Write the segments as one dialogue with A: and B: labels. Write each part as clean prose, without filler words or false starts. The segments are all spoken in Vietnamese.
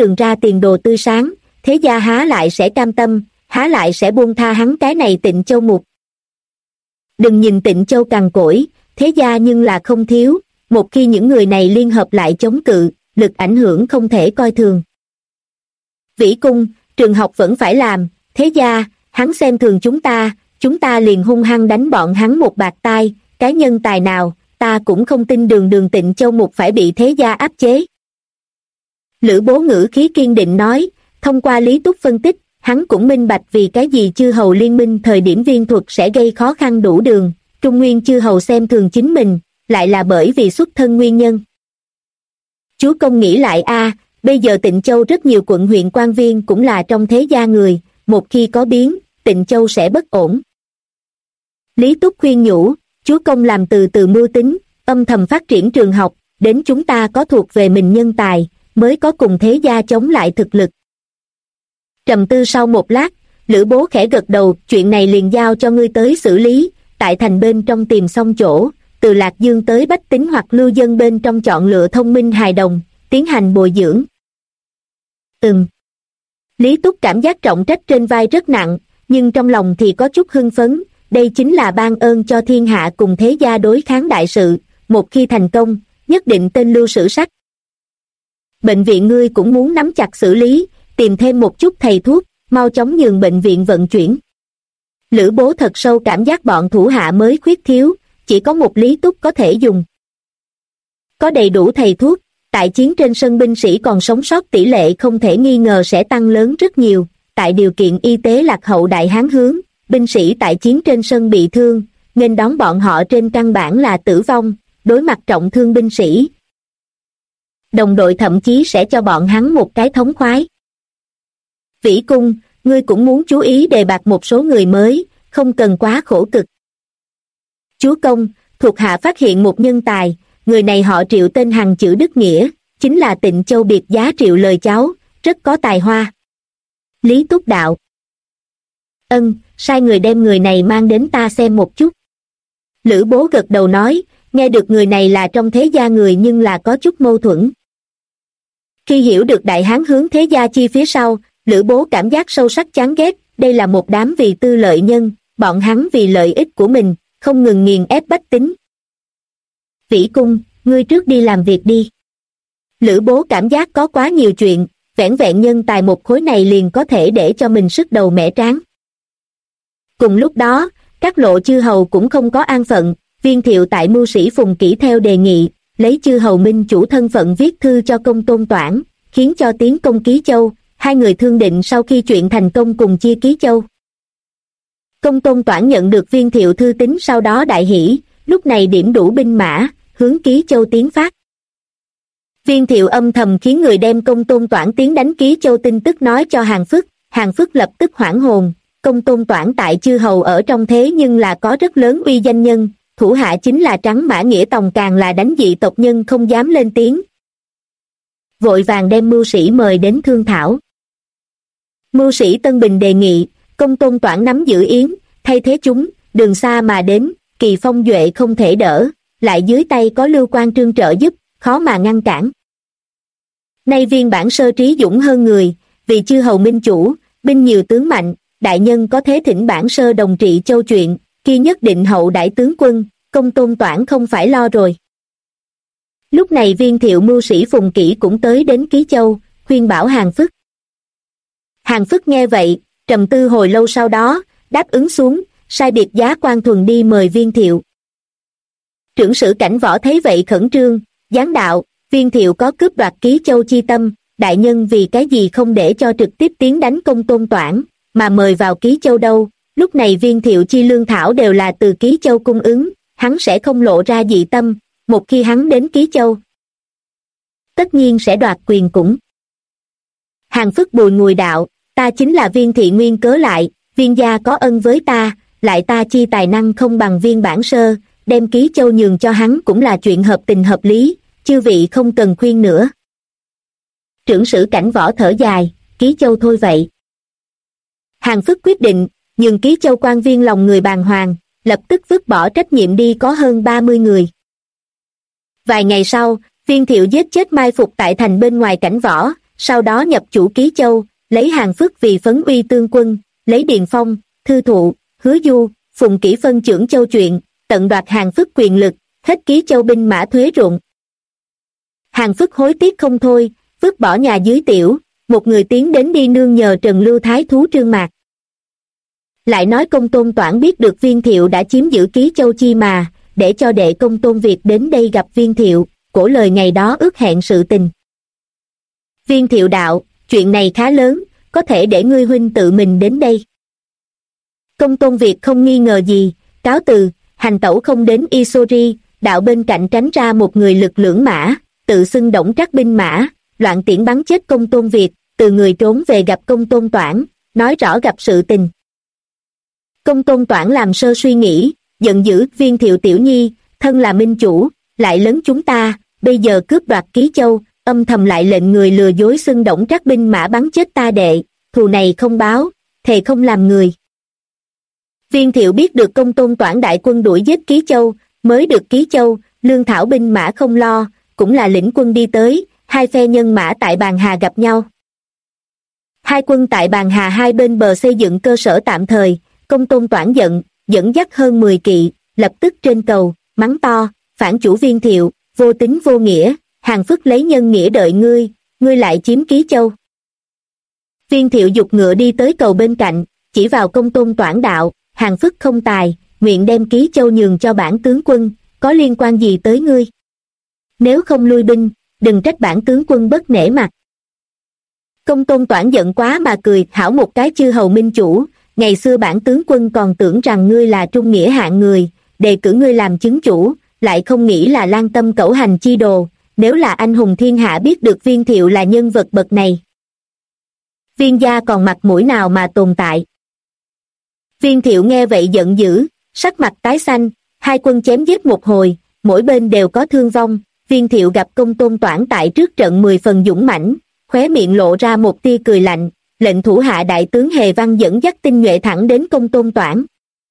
A: đường ra tiền đồ tươi sáng, thế gia há lại sẽ cam tâm, há lại sẽ buông tha hắn cái này Tịnh Châu Mục. Đừng nhìn Tịnh Châu cằn cỗi, thế gia nhưng là không thiếu, một khi những người này liên hợp lại chống cự, lực ảnh hưởng không thể coi thường. Vĩ cung, trường học vẫn phải làm, thế gia, hắn xem thường chúng ta liền hung hăng đánh bọn hắn một bạt tai, cái nhân tài nào, ta cũng không tin đường Tịnh Châu Mục phải bị thế gia áp chế. Lữ Bố ngữ khí kiên định nói, thông qua Lý Túc phân tích, hắn cũng minh bạch vì cái gì chư hầu liên minh thời điểm viên thuật sẽ gây khó khăn đủ đường, Trung Nguyên chư hầu xem thường chính mình, lại là bởi vì xuất thân nguyên nhân. Chúa công nghĩ lại bây giờ Tịnh Châu rất nhiều quận huyện quan viên cũng là trong thế gia người, một khi có biến, Tịnh Châu sẽ bất ổn. Lý Túc khuyên nhủ, chúa công làm từ từ mưu tính, âm thầm phát triển trường học, đến chúng ta có thuộc về mình nhân tài, mới có cùng thế gia chống lại thực lực. Trầm tư sau một lát, Lữ Bố khẽ gật đầu, chuyện này liền giao cho ngươi tới xử lý, tại thành bên trong tìm xong chỗ, từ Lạc Dương tới bách tính hoặc lưu dân bên trong chọn lựa thông minh hài đồng, tiến hành bồi dưỡng. Lý Túc cảm giác trọng trách trên vai rất nặng, nhưng trong lòng thì có chút hưng phấn, đây chính là ban ơn cho thiên hạ cùng thế gia đối kháng đại sự, một khi thành công, nhất định tên lưu sử sách. Bệnh viện ngươi cũng muốn nắm chặt xử lý, tìm thêm một chút thầy thuốc, mau chóng nhường bệnh viện vận chuyển. Lữ Bố thật sâu cảm giác bọn thủ hạ mới khuyết thiếu, chỉ có một Lý Túc có thể dùng. Có đầy đủ thầy thuốc, tại chiến trên sân binh sĩ còn sống sót tỷ lệ không thể nghi ngờ sẽ tăng lớn rất nhiều, tại điều kiện y tế lạc hậu Đại Hán hướng, binh sĩ tại chiến trên sân bị thương, nên đón bọn họ trên căn bản là tử vong, đối mặt trọng thương binh sĩ. Đồng đội thậm chí sẽ cho bọn hắn một cái thống khoái. Vĩ cung, ngươi cũng muốn chú ý đề bạt một số người mới, không cần quá khổ cực. Chúa công, thuộc hạ phát hiện một nhân tài, người này họ Triệu tên Hằng chữ Đức Nghĩa, chính là Tịnh Châu biệt giá Triệu lời cháu, rất có tài hoa. Lý Túc đạo. Sai người đem người này mang đến ta xem một chút. Lữ Bố gật đầu nói, nghe được người này là trong thế gia người nhưng là có chút mâu thuẫn. Khi hiểu được Đại Hán hướng thế gia chi phía sau, Lữ Bố cảm giác sâu sắc chán ghét, đây là một đám vì tư lợi nhân, bọn hắn vì lợi ích của mình, không ngừng nghiền ép bách tính. Vĩ cung, ngươi trước đi làm việc đi. Lữ Bố cảm giác có quá nhiều chuyện, vẻn vẹn nhân tài một khối này liền có thể để cho mình sức đầu mẻ trán. Cùng lúc đó, các lộ chư hầu cũng không có an phận, Viên Thiệu tại mưu sĩ Phùng Kỷ theo đề nghị, lấy chư hầu minh chủ thân phận viết thư cho Công Tôn Toản, khiến cho tiến công Ký Châu, hai người thương định sau khi chuyện thành công cùng chia Ký Châu. Công Tôn Toản nhận được Viên Thiệu thư tín sau đó đại hỷ, lúc này điểm đủ binh mã, hướng Ký Châu tiến phát. Viên Thiệu âm thầm khiến người đem Công Tôn Toản tiến đánh Ký Châu tin tức nói cho Hàn Phức lập tức hoảng hồn. Công Tôn Toản tại chư hầu ở trong thế nhưng là có rất lớn uy danh nhân, thủ hạ chính là Trắng Mã Nghĩa Tòng càng là đánh dị tộc nhân không dám lên tiếng. Vội vàng đem mưu sĩ mời đến thương thảo. Mưu sĩ Tân Bình đề nghị, Công Tôn Toản nắm giữ Yến, thay thế chúng, đường xa mà đến, Kỳ Phong Duệ không thể đỡ, lại dưới tay có Lưu Quan Trương trợ giúp, khó mà ngăn cản. Nay viên bản sơ trí dũng hơn người, vì chư hầu minh chủ, binh nhiều tướng mạnh, đại nhân có thế thỉnh bản sơ đồng trị châu chuyện, kia nhất định hậu đại tướng quân, Công Tôn Toản không phải lo rồi. Lúc này Viên Thiệu mưu sĩ Phùng Kỷ cũng tới đến Ký Châu, khuyên bảo Hàn Phức. Hàn Phức nghe vậy, trầm tư hồi lâu sau đó, đáp ứng xuống, sai biệt giá Quan Thuần đi mời Viên Thiệu. Trưởng sử Cảnh Võ thấy vậy khẩn trương, giáng đạo, Viên Thiệu có cướp đoạt Ký Châu chi tâm, đại nhân vì cái gì không để cho trực tiếp tiến đánh Công Tôn Toản, mà mời vào Ký Châu đâu. Lúc này Viên Thiệu chi lương thảo đều là từ Ký Châu cung ứng, hắn sẽ không lộ ra dị tâm, một khi hắn đến Ký Châu tất nhiên sẽ đoạt quyền cũng. Hàn Phức bùi ngùi đạo, ta chính là Viên thị nguyên cớ lại, Viên gia có ân với ta, lại ta chi tài năng không bằng Viên bản sơ, đem Ký Châu nhường cho hắn cũng là chuyện hợp tình hợp lý, chư vị không cần khuyên nữa. Trưởng sử Cảnh Võ thở dài, Ký Châu thôi vậy. Hàn Phức quyết định, nhường Ký Châu quan viên lòng người bàng hoàng, lập tức vứt bỏ trách nhiệm đi có hơn 30 người. Vài ngày sau, Viên Thiệu giết chết mai phục tại thành bên ngoài Cảnh Võ, sau đó nhập chủ Ký Châu, lấy Hàng Phức vì Phấn Uy Tương Quân, lấy Điền Phong, Thư Thụ, Hứa Du, Phùng Kỷ phân chưởng châu chuyện, tận đoạt Hàng Phức quyền lực, hết Ký Châu binh mã thuế ruộng. Hàng Phức hối tiếc không thôi, vứt bỏ nhà dưới tiểu, một người tiến đến đi nương nhờ Trần Lưu Thái thú Trương Mạc. Lại nói Công Tôn Toản biết được Viên Thiệu đã chiếm giữ Ký Châu chi mà, để cho đệ Công Tôn Việt đến đây gặp Viên Thiệu, cổ lời ngày đó ước hẹn sự tình. Viên Thiệu đạo, chuyện này khá lớn, có thể để ngươi huynh tự mình đến đây. Công Tôn Việt không nghi ngờ gì, cáo từ, hành tẩu không đến Isori, đạo bên cạnh tránh ra một người lực lưỡng mã, tự xưng Đổng Trác binh mã, loạn tiễn bắn chết Công Tôn Việt, từ người trốn về gặp Công Tôn Toản, nói rõ gặp sự tình. Công Tôn Toản làm sơ suy nghĩ, giận dữ, Viên Thiệu tiểu nhi, thân là minh chủ, lại lấn chúng ta, bây giờ cướp đoạt Ký Châu, âm thầm lại lệnh người lừa dối xưng Đổng Trác binh mã bắn chết ta đệ, thù này không báo, thề không làm người. Viên Thiệu biết được Công Tôn Toản đại quân đuổi giết Ký Châu, mới được Ký Châu, lương thảo binh mã không lo, cũng là lĩnh quân đi tới, hai phe nhân mã tại Bàn Hà gặp nhau. Hai quân tại Bàn Hà hai bên bờ xây dựng cơ sở tạm thời, Công Tôn Toản giận, dẫn dắt hơn 10 kỵ, lập tức trên cầu, mắng to, phản chủ Viên Thiệu, vô tín vô nghĩa, Hàng Phức lấy nhân nghĩa đợi ngươi, ngươi lại chiếm Ký Châu. Viên Thiệu giục ngựa đi tới cầu bên cạnh, chỉ vào Công Tôn Toản đạo, Hàng Phức không tài, nguyện đem Ký Châu nhường cho bản tướng quân, có liên quan gì tới ngươi? Nếu không lui binh, đừng trách bản tướng quân bất nể mặt. Công Tôn Toản giận quá mà cười, hảo một cái chư hầu minh chủ, ngày xưa bản tướng quân còn tưởng rằng ngươi là trung nghĩa hạng người, đề cử ngươi làm chứng chủ, lại không nghĩ là lan tâm cẩu hành chi đồ, nếu là anh hùng thiên hạ biết được Viên Thiệu là nhân vật bậc này. Viên gia còn mặt mũi nào mà tồn tại. Viên Thiệu nghe vậy giận dữ, sắc mặt tái xanh, hai quân chém giết một hồi, mỗi bên đều có thương vong, Viên Thiệu gặp Công Tôn Toản tại trước trận 10 phần dũng mãnh, khóe miệng lộ ra một tia cười lạnh, lệnh thủ hạ đại tướng Hề Văn dẫn dắt tinh nhuệ thẳng đến Công Tôn Toản.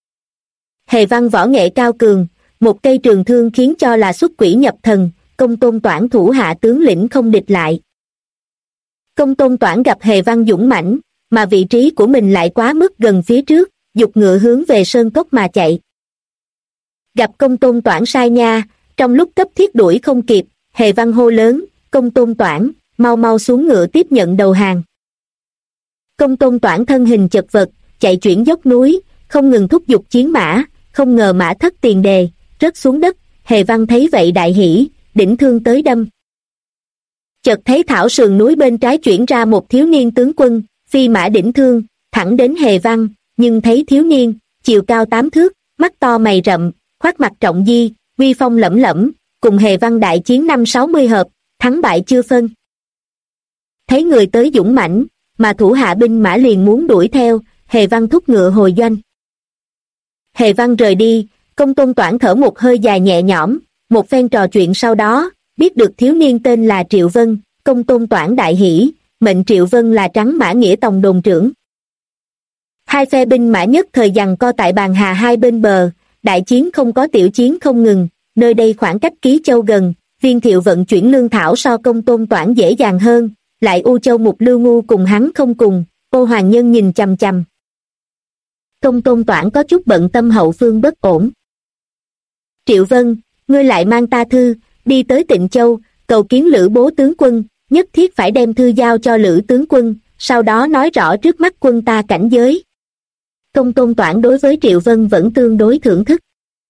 A: Hề Văn võ nghệ cao cường, một cây trường thương khiến cho là xuất quỷ nhập thần, Công Tôn Toản thủ hạ tướng lĩnh không địch lại. Công Tôn Toản gặp Hề Văn dũng mãnh, mà vị trí của mình lại quá mức gần phía trước, giục ngựa hướng về sơn cốc mà chạy. Gặp Công Tôn Toản sai nha, trong lúc cấp thiết đuổi không kịp, Hề Văn hô lớn, Công Tôn Toản, mau mau xuống ngựa tiếp nhận đầu hàng. Công Tôn Toản thân hình chật vật, chạy chuyển dốc núi, không ngừng thúc giục chiến mã, không ngờ mã thất tiền đề, rớt xuống đất, Hề Văn thấy vậy đại hỉ, đỉnh thương tới đâm. Chợt thấy thảo sườn núi bên trái chuyển ra một thiếu niên tướng quân, phi mã đỉnh thương, thẳng đến Hề Văn, nhưng thấy thiếu niên, chiều cao 8 thước, mắt to mày rậm, khoác mặt trọng di, uy phong lẫm lẫm, cùng Hề Văn đại chiến 50-60 hợp, thắng bại chưa phân. Thấy người tới dũng mãnh, mà thủ hạ binh mã liền muốn đuổi theo, Hề Văn thúc ngựa hồi doanh. Hề Văn rời đi, Công Tôn Toản thở một hơi dài nhẹ nhõm, một phen trò chuyện sau đó, biết được thiếu niên tên là Triệu Vân, Công Tôn Toản đại hỉ, mệnh Triệu Vân là Trắng Mã Nghĩa Tòng đồn trưởng. Hai phe binh mã nhất thời giằng co tại Bàn Hà hai bên bờ, đại chiến không có tiểu chiến không ngừng, nơi đây khoảng cách Ký Châu gần, Viên Thiệu vận chuyển lương thảo so Công Tôn Toản dễ dàng hơn, lại U Châu Mục Lưu Ngu cùng hắn không cùng, Ô Hoàng Nhân nhìn chằm chằm. Công Tôn Toản có chút bận tâm hậu phương bất ổn. Triệu Vân, ngươi lại mang ta thư, đi tới Tịnh Châu, cầu kiến Lữ Bố tướng quân, nhất thiết phải đem thư giao cho Lữ tướng quân, sau đó nói rõ trước mắt quân ta cảnh giới. Công Tôn Toản đối với Triệu Vân vẫn tương đối thưởng thức.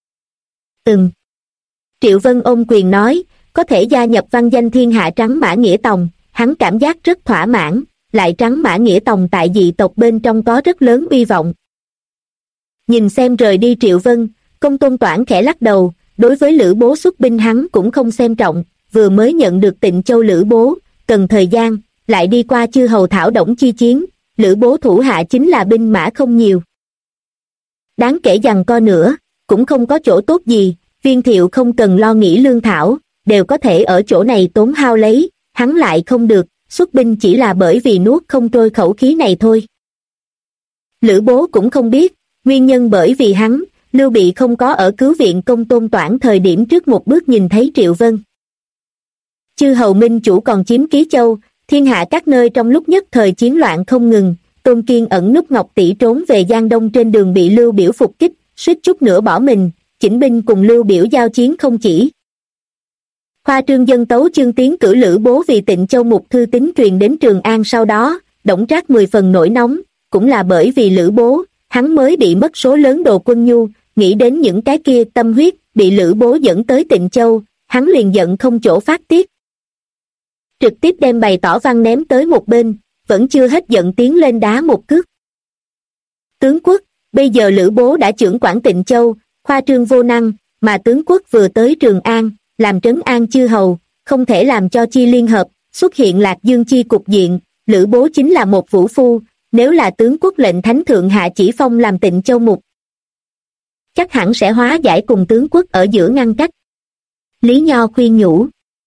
A: Triệu Vân ôm quyền nói, có thể gia nhập văn danh thiên hạ Trắng Mã Nghĩa Tòng, hắn cảm giác rất thỏa mãn, lại Trắng Mã Nghĩa Tòng tại dị tộc bên trong có rất lớn uy vọng. Nhìn xem rời đi Triệu Vân, Công Tôn Toản khẽ lắc đầu, đối với Lữ Bố xuất binh hắn cũng không xem trọng, vừa mới nhận được Tịnh Châu Lữ Bố, cần thời gian, lại đi qua chư hầu thảo đổng chi chiến, Lữ Bố thủ hạ chính là binh mã không nhiều. Đáng kể giằng co nữa, cũng không có chỗ tốt gì, Viên Thiệu không cần lo nghĩ lương thảo, đều có thể ở chỗ này tốn hao lấy, hắn lại không được, xuất binh chỉ là bởi vì nuốt không trôi khẩu khí này thôi. Lữ Bố cũng không biết, nguyên nhân bởi vì hắn, Lưu Bị không có ở cứu viện Công Tôn Toản thời điểm trước một bước nhìn thấy Triệu Vân. Chư hầu minh chủ còn chiếm Ký Châu, Thiên hạ các nơi trong lúc nhất thời chiến loạn không ngừng, Tôn Kiên ẩn núp Ngọc Tỷ trốn về Giang Đông trên đường bị Lưu Biểu phục kích, suýt chút nữa bỏ mình, chỉnh binh cùng Lưu Biểu giao chiến không chỉ. Khoa trương dân tấu chương tiến cử Lữ Bố vì Tịnh Châu Mục thư tín truyền đến Trường An sau đó, Đổng Trác 10 phần nổi nóng, cũng là bởi vì Lữ Bố, hắn mới bị mất số lớn đồ quân nhu, nghĩ đến những cái kia tâm huyết, bị Lữ Bố dẫn tới Tịnh Châu, hắn liền giận không chỗ phát tiết. Trực tiếp đem bày tỏ văn ném tới một bên, vẫn chưa hết giận tiến lên đá một cước. Tướng quốc, bây giờ Lữ Bố đã trưởng quản Tịnh Châu, khoa trương vô năng, mà tướng quốc vừa tới Trường An, làm trấn an chư hầu, không thể làm cho chi liên hợp, xuất hiện Lạc Dương chi cục diện, Lữ Bố chính là một vũ phu, nếu là tướng quốc lệnh thánh thượng hạ chỉ phong làm Tịnh Châu Mục, chắc hẳn sẽ hóa giải cùng tướng quốc ở giữa ngăn cách. Lý Nho khuyên nhủ.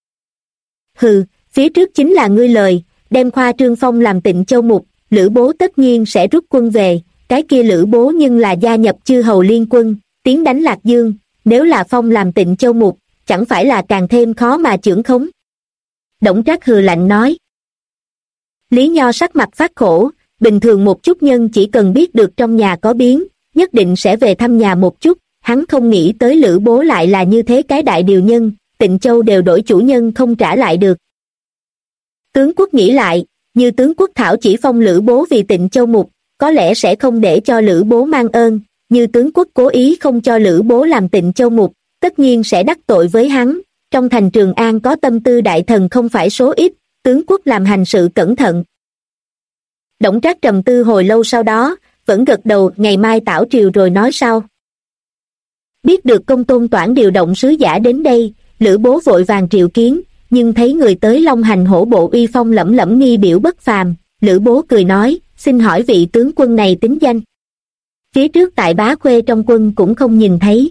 A: Hừ, phía trước chính là ngươi lời, đem khoa trương phong làm Tịnh Châu Mục, Lữ Bố tất nhiên sẽ rút quân về, cái kia Lữ Bố nhưng là gia nhập chư hầu liên quân, tiến đánh Lạc Dương, nếu là phong làm Tịnh Châu Mục, chẳng phải là càng thêm khó mà chưởng khống. Đổng Trác hừ lạnh nói. Lý Nho sắc mặt phát khổ, bình thường một chút nhân chỉ cần biết được trong nhà có biến, nhất định sẽ về thăm nhà một chút, hắn không nghĩ tới Lữ Bố lại là như thế cái đại điều nhân, Tịnh Châu đều đổi chủ nhân không trả lại được. Tướng quốc nghĩ lại, như tướng quốc thảo chỉ phong Lữ Bố vì Tịnh Châu Mục, có lẽ sẽ không để cho Lữ Bố mang ơn, như tướng quốc cố ý không cho Lữ Bố làm Tịnh Châu Mục, tất nhiên sẽ đắc tội với hắn, trong thành Trường An có tâm tư đại thần không phải số ít, tướng quốc làm hành sự cẩn thận. Đổng Trác trầm tư hồi lâu sau đó, vẫn gật đầu ngày mai tảo triều rồi nói sau. Biết được Công Tôn Toản điều động sứ giả đến đây, Lữ Bố vội vàng triệu kiến, nhưng thấy người tới Long Hành hổ bộ uy phong lẫm lẫm nghi biểu bất phàm, Lữ Bố cười nói, xin hỏi vị tướng quân này tính danh. Phía trước tại Bá Khuê trong quân cũng không nhìn thấy.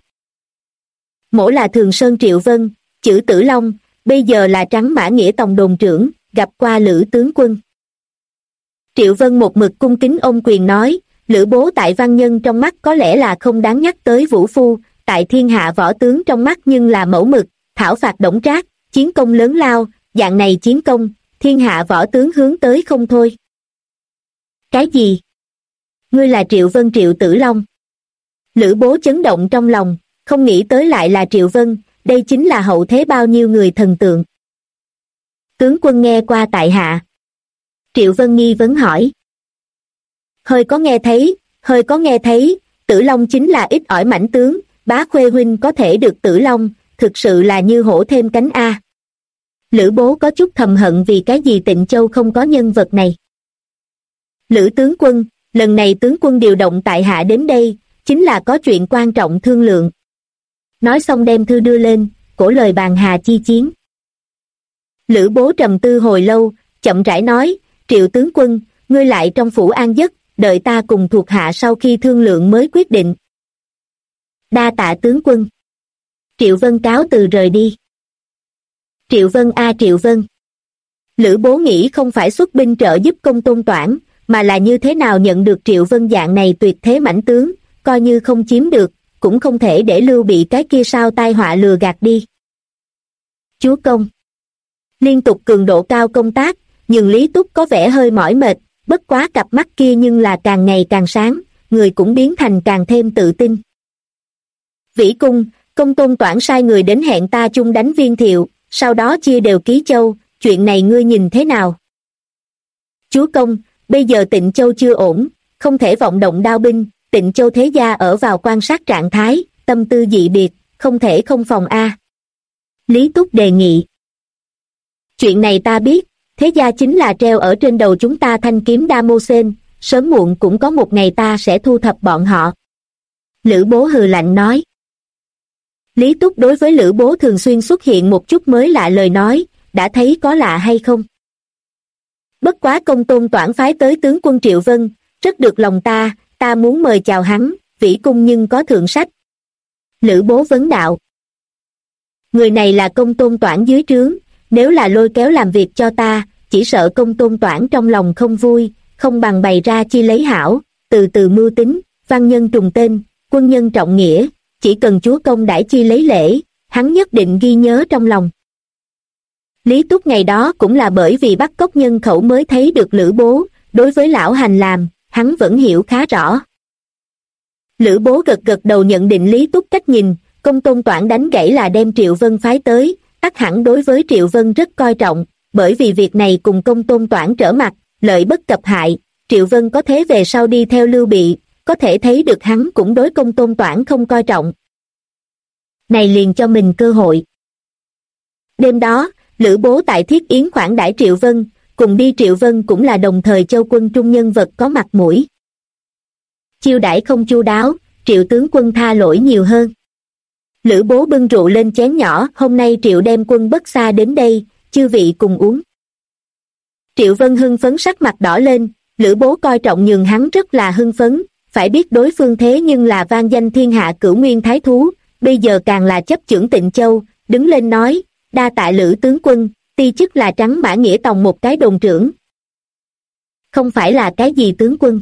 A: Mỗ là Thường Sơn Triệu Vân, chữ Tử Long, bây giờ là Trắng Mã Nghĩa Tòng đồn trưởng, gặp qua Lữ tướng quân. Triệu Vân một mực cung kính ôm quyền nói, Lữ Bố tại văn nhân trong mắt có lẽ là không đáng nhắc tới vũ phu, tại thiên hạ võ tướng trong mắt nhưng là mẫu mực, thảo phạt Đổng Trác, chiến công lớn lao, dạng này chiến công, thiên hạ võ tướng hướng tới không thôi. Cái gì? Ngươi là Triệu Vân Triệu Tử Long? Lữ Bố chấn động trong lòng, không nghĩ tới lại là Triệu Vân, đây chính là hậu thế bao nhiêu người thần tượng. Tướng quân nghe qua tại hạ. Triệu Vân nghi vấn hỏi. Hơi có nghe thấy, Tử Long chính là ít ỏi mãnh tướng, Bá Khuê huynh có thể được Tử Long, thực sự là như hổ thêm cánh A. Lữ Bố có chút thầm hận vì cái gì Tịnh Châu không có nhân vật này. Lữ tướng quân, lần này tướng quân điều động tại hạ đến đây, chính là có chuyện quan trọng thương lượng. Nói xong đem thư đưa lên, cổ lời bàn hà chi chiến. Lữ Bố trầm tư hồi lâu, chậm rãi nói, Triệu tướng quân, ngươi lại trong phủ an giấc, đợi ta cùng thuộc hạ sau khi thương lượng mới quyết định. Đa tạ tướng quân. Triệu Vân cáo từ rời đi. Triệu Vân a Triệu Vân. Lữ Bố nghĩ không phải xuất binh trợ giúp Công Tôn Toản, mà là như thế nào nhận được Triệu Vân dạng này tuyệt thế mãnh tướng, coi như không chiếm được, cũng không thể để Lưu bị cái kia sao tai họa lừa gạt đi. Chúa công. Liên tục cường độ cao công tác, nhưng Lý Túc có vẻ hơi mỏi mệt, bất quá cặp mắt kia nhưng là càng ngày càng sáng, người cũng biến thành càng thêm tự tin. Vĩ cung, Công Tôn Toản sai người đến hẹn ta chung đánh Viên Thiệu, sau đó chia đều ký châu, chuyện này ngươi nhìn thế nào? Chúa công, bây giờ Tịnh Châu chưa ổn, không thể vọng động đao binh, Tịnh Châu thế gia ở vào quan sát trạng thái, tâm tư dị biệt, không thể không phòng A. Lý Túc đề nghị. Chuyện này ta biết, thế gia chính là treo ở trên đầu chúng ta thanh kiếm đa mô sên, sớm muộn cũng có một ngày ta sẽ thu thập bọn họ. Lữ Bố hừ lạnh nói. Lý Túc đối với Lữ Bố thường xuyên xuất hiện một chút mới lạ lời nói, đã thấy có lạ hay không? Bất quá Công Tôn Toản phái tới tướng quân Triệu Vân, rất được lòng ta muốn mời chào hắn, vĩ cung nhưng có thượng sách. Lữ Bố vấn đạo. Người này là Công Tôn Toản dưới trướng, nếu là lôi kéo làm việc cho ta, chỉ sợ Công Tôn Toản trong lòng không vui, không bằng bày ra chi lấy hảo, từ từ mưu tính, văn nhân trùng tên, quân nhân trọng nghĩa, chỉ cần chúa công đãi chi lấy lễ, hắn nhất định ghi nhớ trong lòng. Lý Túc ngày đó cũng là bởi vì bắt cóc nhân khẩu mới thấy được Lữ Bố, đối với lão hành làm, hắn vẫn hiểu khá rõ. Lữ Bố gật gật đầu nhận định Lý Túc cách nhìn, Công Tôn Toản đánh gãy là đem Triệu Vân phái tới, ắt hẳn đối với Triệu Vân rất coi trọng, bởi vì việc này cùng Công Tôn Toản trở mặt, lợi bất cập hại, Triệu Vân có thế về sau đi theo Lưu Bị, có thể thấy được hắn cũng đối Công Tôn Toản không coi trọng. Này liền cho mình cơ hội. Đêm đó, Lữ Bố tại Thiết Yến khoản đãi Triệu Vân, cùng đi Triệu Vân cũng là đồng thời Châu quân trung nhân vật có mặt mũi. Chiêu đãi không chu đáo, Triệu tướng quân tha lỗi nhiều hơn. Lữ Bố bưng rượu lên chén nhỏ, hôm nay Triệu đem quân bất xa đến đây, chư vị cùng uống. Triệu Vân hưng phấn sắc mặt đỏ lên, Lữ Bố coi trọng nhường hắn rất là hưng phấn, phải biết đối phương thế nhưng là vang danh thiên hạ cửu nguyên thái thú, bây giờ càng là chấp chưởng Tịnh Châu, đứng lên nói, đa tạ Lữ tướng quân, ti chức là Trắng Mã Nghĩa Tòng một cái đồn trưởng. Không phải là cái gì tướng quân.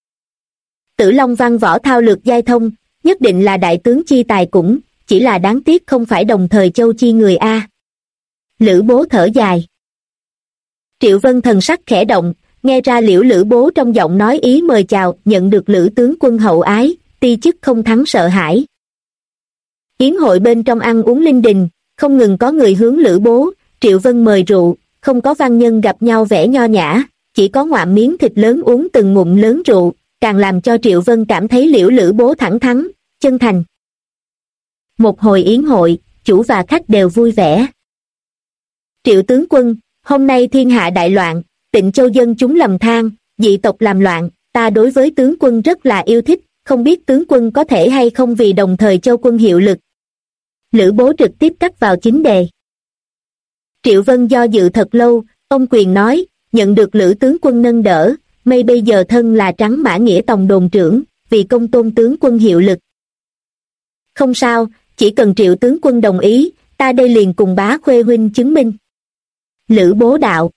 A: Tử Long văn võ thao lược giai thông, nhất định là đại tướng chi tài cũng, chỉ là đáng tiếc không phải đồng thời châu chi người a. Lữ Bố thở dài. Triệu Vân thần sắc khẽ động, nghe ra liễu Lữ Bố trong giọng nói ý mời chào, nhận được Lữ tướng quân hậu ái, ti chức không thắng sợ hãi. Yến hội bên trong ăn uống linh đình, không ngừng có người hướng Lữ Bố, Triệu Vân mời rượu, không có văn nhân gặp nhau vẻ nho nhã, chỉ có ngoạm miếng thịt lớn uống từng ngụm lớn rượu, càng làm cho Triệu Vân cảm thấy liễu Lữ Bố thẳng thắn, chân thành. Một hồi yến hội, chủ và khách đều vui vẻ. Triệu tướng quân, hôm nay thiên hạ đại loạn, Tịnh Châu dân chúng lầm than, dị tộc làm loạn, ta đối với tướng quân rất là yêu thích, không biết tướng quân có thể hay không vì đồng thời châu quân hiệu lực. Lữ Bố trực tiếp cắt vào chính đề. Triệu Vân do dự thật lâu, ông quyền nói, nhận được Lữ tướng quân nâng đỡ, mây bây giờ thân là Trắng Mã Nghĩa Tòng đồn trưởng, vì Công Tôn tướng quân hiệu lực. Không sao, chỉ cần Triệu tướng quân đồng ý, ta đây liền cùng Bá Khuê huynh chứng minh. Lữ Bố đạo.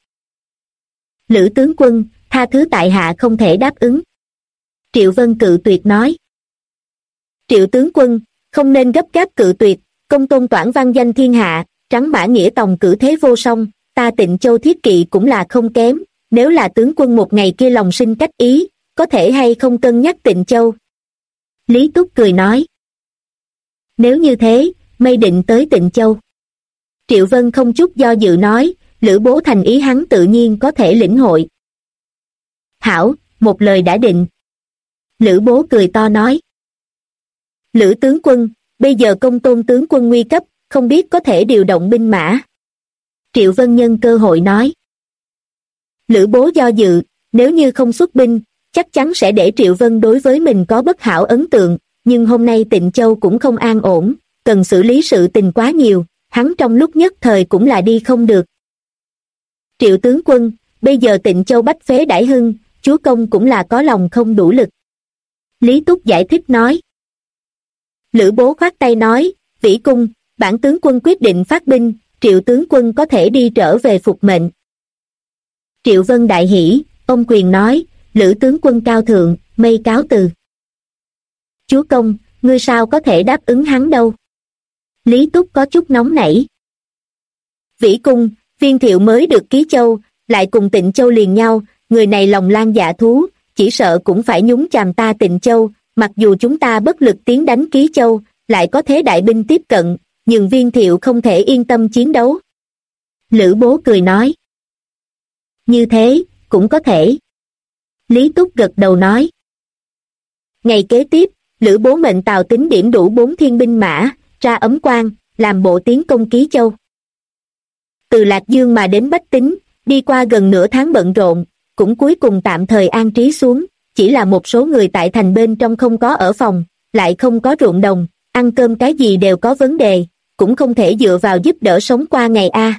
A: Lữ tướng quân, tha thứ tại hạ không thể đáp ứng. Triệu Vân cự tuyệt nói. Triệu tướng quân, không nên gấp gáp cự tuyệt, Công Tôn Toản vang danh thiên hạ, Trắng Mã Nghĩa Tòng cử thế vô song, ta Tịnh Châu thiết kỵ cũng là không kém, nếu là tướng quân một ngày kia lòng sinh cách ý, có thể hay không cân nhắc Tịnh Châu. Lý Túc cười nói. Nếu như thế, mây định tới Tịnh Châu. Triệu Vân không chút do dự nói, Lữ Bố thành ý hắn tự nhiên có thể lĩnh hội. Hảo, một lời đã định. Lữ Bố cười to nói. Lữ tướng quân, bây giờ Công Tôn tướng quân nguy cấp, không biết có thể điều động binh mã. Triệu Vân nhân cơ hội nói. Lữ Bố do dự, nếu như không xuất binh, chắc chắn sẽ để Triệu Vân đối với mình có bất hảo ấn tượng, nhưng hôm nay Tịnh Châu cũng không an ổn, cần xử lý sự tình quá nhiều, hắn trong lúc nhất thời cũng là đi không được. Triệu tướng quân, bây giờ Tịnh Châu bách phế đãi hưng, chúa công cũng là có lòng không đủ lực. Lý Túc giải thích nói. Lữ Bố khoát tay nói, vĩ cung, bản tướng quân quyết định phát binh, Triệu tướng quân có thể đi trở về phục mệnh. Triệu Vân đại hỉ, ông quyền nói, Lữ tướng quân cao thượng, mây cáo từ. Chúa công, ngươi sao có thể đáp ứng hắn đâu? Lý Túc có chút nóng nảy. Vĩ cung, Viên Thiệu mới được Ký Châu, lại cùng Tịnh Châu liền nhau, người này lòng lan dạ thú, chỉ sợ cũng phải nhúng chàm ta Tịnh Châu, mặc dù chúng ta bất lực tiến đánh Ký Châu, lại có thế đại binh tiếp cận, nhưng Viên Thiệu không thể yên tâm chiến đấu. Lữ Bố cười nói. Như thế, cũng có thể. Lý Túc gật đầu nói. Ngày kế tiếp, Lữ Bố mệnh Tào Tín điểm đủ 4 thiên binh mã, ra Ấm Quan, làm bộ tiến công Ký Châu. Từ Lạc Dương mà đến Bách Tính, đi qua gần nửa tháng bận rộn, cũng cuối cùng tạm thời an trí xuống, chỉ là một số người tại thành bên trong không có ở phòng, lại không có ruộng đồng, ăn cơm cái gì đều có vấn đề, cũng không thể dựa vào giúp đỡ sống qua ngày a.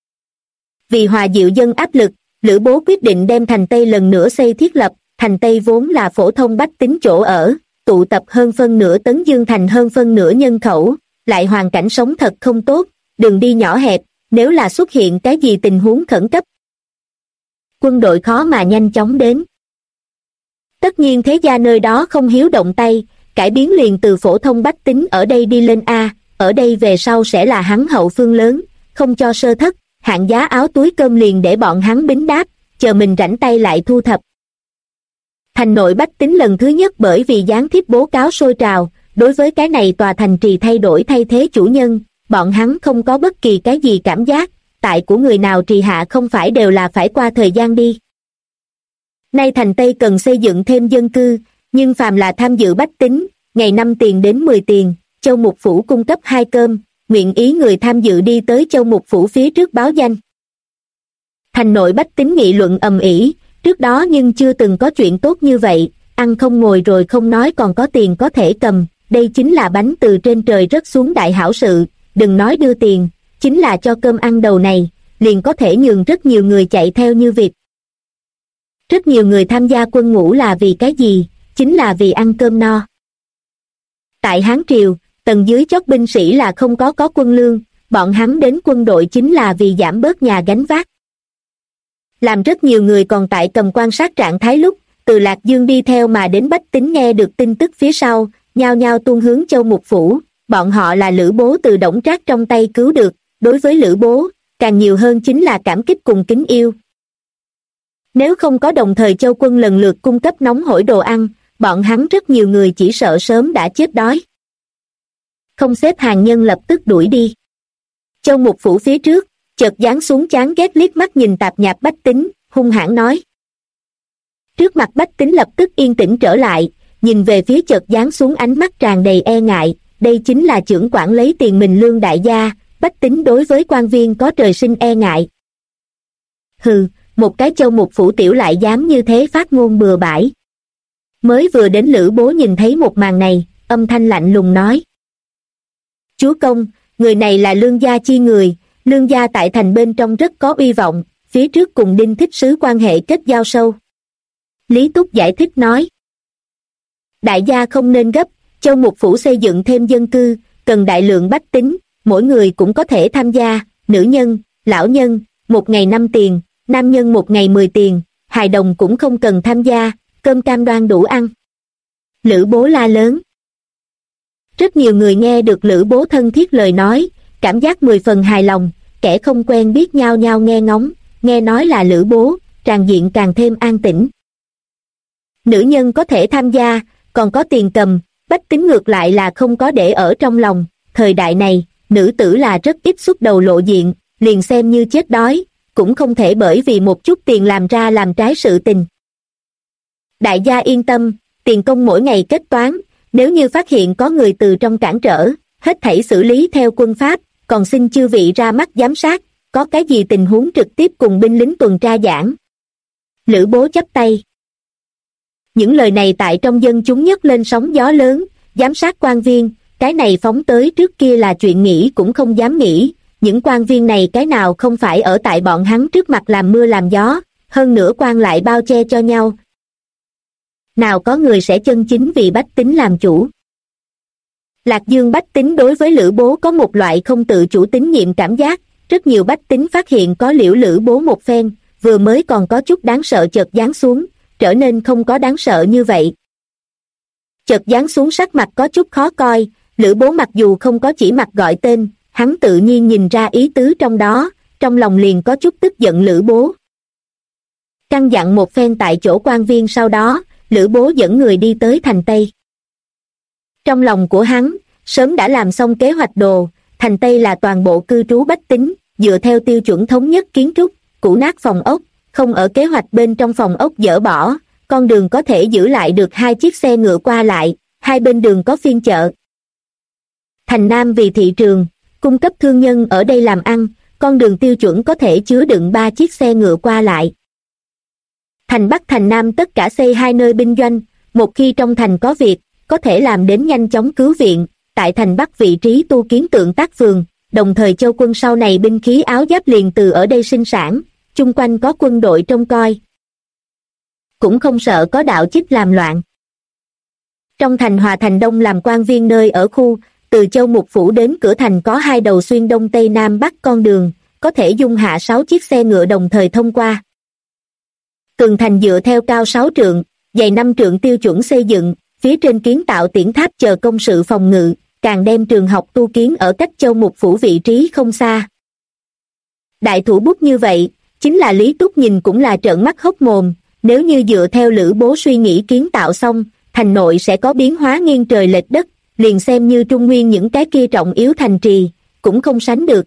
A: Vì hòa dịu dân áp lực, Lữ Bố quyết định đem thành Tây lần nữa xây thiết lập, thành Tây vốn là phổ thông bách tính chỗ ở, tụ tập hơn phân nửa Tấn Dương thành hơn phân nửa nhân khẩu, lại hoàn cảnh sống thật không tốt, đường đi nhỏ hẹp, nếu là xuất hiện cái gì tình huống khẩn cấp. Quân đội khó mà nhanh chóng đến. Tất nhiên thế gia nơi đó không hiếu động tay, cải biến liền từ phổ thông bách tính ở đây đi lên A, ở đây về sau sẽ là hắn hậu phương lớn, không cho sơ thất, hạng giá áo túi cơm liền để bọn hắn bính đáp, chờ mình rảnh tay lại thu thập. Thành nội bách tính lần thứ nhất bởi vì gián tiếp bố cáo sôi trào, đối với cái này tòa thành trì thay đổi thay thế chủ nhân, bọn hắn không có bất kỳ cái gì cảm giác, tại của người nào trì hạ không phải đều là phải qua thời gian đi. Nay thành Tây cần xây dựng thêm dân cư, nhưng phàm là tham dự bách tính, ngày 5 tiền đến 10 tiền, Châu Mục Phủ cung cấp 2 cơm, nguyện ý người tham dự đi tới Châu Mục Phủ phía trước báo danh. Thành nội bách tính nghị luận ầm ĩ, trước đó nhưng chưa từng có chuyện tốt như vậy, ăn không ngồi rồi không nói còn có tiền có thể cầm, đây chính là bánh từ trên trời rớt xuống đại hảo sự, đừng nói đưa tiền, chính là cho cơm ăn đầu này, liền có thể nhường rất nhiều người chạy theo như vịt. Rất nhiều người tham gia quân ngũ là vì cái gì? Chính là vì ăn cơm no. Tại Hán Triều, tầng dưới chót binh sĩ là không có quân lương, bọn hắn đến quân đội chính là vì giảm bớt nhà gánh vác. Làm rất nhiều người còn tại cầm quan sát trạng thái lúc, từ Lạc Dương đi theo mà đến bách tính nghe được tin tức phía sau, nhao nhao tuôn hướng Châu Mục Phủ, bọn họ là Lữ Bố từ Đổng Trác trong tay cứu được, đối với Lữ Bố, càng nhiều hơn chính là cảm kích cùng kính yêu. Nếu không có đồng thời Châu quân lần lượt cung cấp nóng hổi đồ ăn, bọn hắn rất nhiều người chỉ sợ sớm đã chết đói. Không xếp hàng nhân lập tức đuổi đi. Châu Mục Phủ phía trước, chợt giáng xuống chán ghét liếc mắt nhìn tạp nhạp bách tính, hung hãn nói. Trước mặt bách tính lập tức yên tĩnh trở lại, nhìn về phía chợt giáng xuống ánh mắt tràn đầy e ngại, đây chính là chưởng quản lấy tiền mình lương đại gia, bách tính đối với quan viên có trời sinh e ngại. Hừ, một cái Châu Mục Phủ tiểu lại dám như thế phát ngôn bừa bãi. Mới vừa đến Lữ Bố nhìn thấy một màn này, âm thanh lạnh lùng nói. Chúa công, người này là Lương gia chi người, Lương gia tại thành bên trong rất có uy vọng, phía trước cùng Đinh Thích Sứ quan hệ kết giao sâu. Lý Túc giải thích nói. Đại gia không nên gấp, Châu Mục Phủ xây dựng thêm dân cư, cần đại lượng bách tính, mỗi người cũng có thể tham gia, nữ nhân, lão nhân, 1 ngày 5 tiền, nam nhân 1 ngày 10 tiền, hài đồng cũng không cần tham gia, cơm cam đoan đủ ăn. Lữ Bố la lớn. Rất nhiều người nghe được Lữ Bố thân thiết lời nói, cảm giác 10 phần hài lòng, kẻ không quen biết nhao nhao nghe ngóng, nghe nói là Lữ Bố, tràng diện càng thêm an tĩnh. Nữ nhân có thể tham gia, còn có tiền cầm, bách tính ngược lại là không có để ở trong lòng, thời đại này, nữ tử là rất ít xuất đầu lộ diện, liền xem như chết đói, cũng không thể bởi vì một chút tiền làm ra làm trái sự tình. Đại gia yên tâm, tiền công mỗi ngày kết toán, nếu như phát hiện có người từ trong cản trở, hết thảy xử lý theo quân pháp, còn xin chư vị ra mắt giám sát, có cái gì tình huống trực tiếp cùng binh lính tuần tra giảng. Lữ Bố chắp tay. Những lời này tại trong dân chúng nhấc lên sóng gió lớn, giám sát quan viên, cái này phóng tới trước kia là chuyện nghĩ cũng không dám nghĩ, những quan viên này cái nào không phải ở tại bọn hắn trước mặt làm mưa làm gió, hơn nữa quan lại bao che cho nhau. Nào có người sẽ chân chính vì bách tính làm chủ. Lạc Dương bách tính đối với Lữ Bố có một loại không tự chủ tín nhiệm cảm giác, rất nhiều bách tính phát hiện có liễu Lữ Bố một phen, vừa mới còn có chút đáng sợ chợt giáng xuống, trở nên không có đáng sợ như vậy. Chợt giáng xuống sắc mặt có chút khó coi, Lữ Bố mặc dù không có chỉ mặt gọi tên, hắn tự nhiên nhìn ra ý tứ trong đó, trong lòng liền có chút tức giận Lữ Bố. Căn dặn một phen tại chỗ quan viên sau đó, Lữ Bố dẫn người đi tới thành Tây. Trong lòng của hắn, sớm đã làm xong kế hoạch đồ, thành Tây là toàn bộ cư trú bách tính, dựa theo tiêu chuẩn thống nhất kiến trúc, cũ nát phòng ốc, không ở kế hoạch bên trong phòng ốc dỡ bỏ, con đường có thể giữ lại được 2 chiếc xe ngựa qua lại, hai bên đường có phiên chợ. Thành Nam vì thị trường, cung cấp thương nhân ở đây làm ăn, con đường tiêu chuẩn có thể chứa đựng 3 chiếc xe ngựa qua lại. Thành Bắc thành Nam tất cả xây 2 nơi binh doanh, một khi trong thành có việc, có thể làm đến nhanh chóng cứu viện, tại thành Bắc vị trí tu kiến tượng tác phường, đồng thời châu quân sau này binh khí áo giáp liền từ ở đây sinh sản, chung quanh có quân đội trông coi. Cũng không sợ có đạo chích làm loạn. Trong thành Hòa Thành Đông làm quan viên nơi ở khu, từ Châu Mục Phủ đến cửa thành có 2 đầu xuyên Đông Tây Nam Bắc con đường, có thể dung hạ 6 chiếc xe ngựa đồng thời thông qua. Tường thành dựa theo cao 6 trượng, dày 5 trượng tiêu chuẩn xây dựng, phía trên kiến tạo tiễn tháp chờ công sự phòng ngự, càng đem trường học tu kiến ở cách Châu Mục Phủ vị trí không xa. Đại thủ bút như vậy, chính là Lý Túc nhìn cũng là trợn mắt hốc mồm, nếu như dựa theo Lữ Bố suy nghĩ kiến tạo xong, thành nội sẽ có biến hóa nghiêng trời lệch đất, liền xem như Trung Nguyên những cái kia trọng yếu thành trì, cũng không sánh được.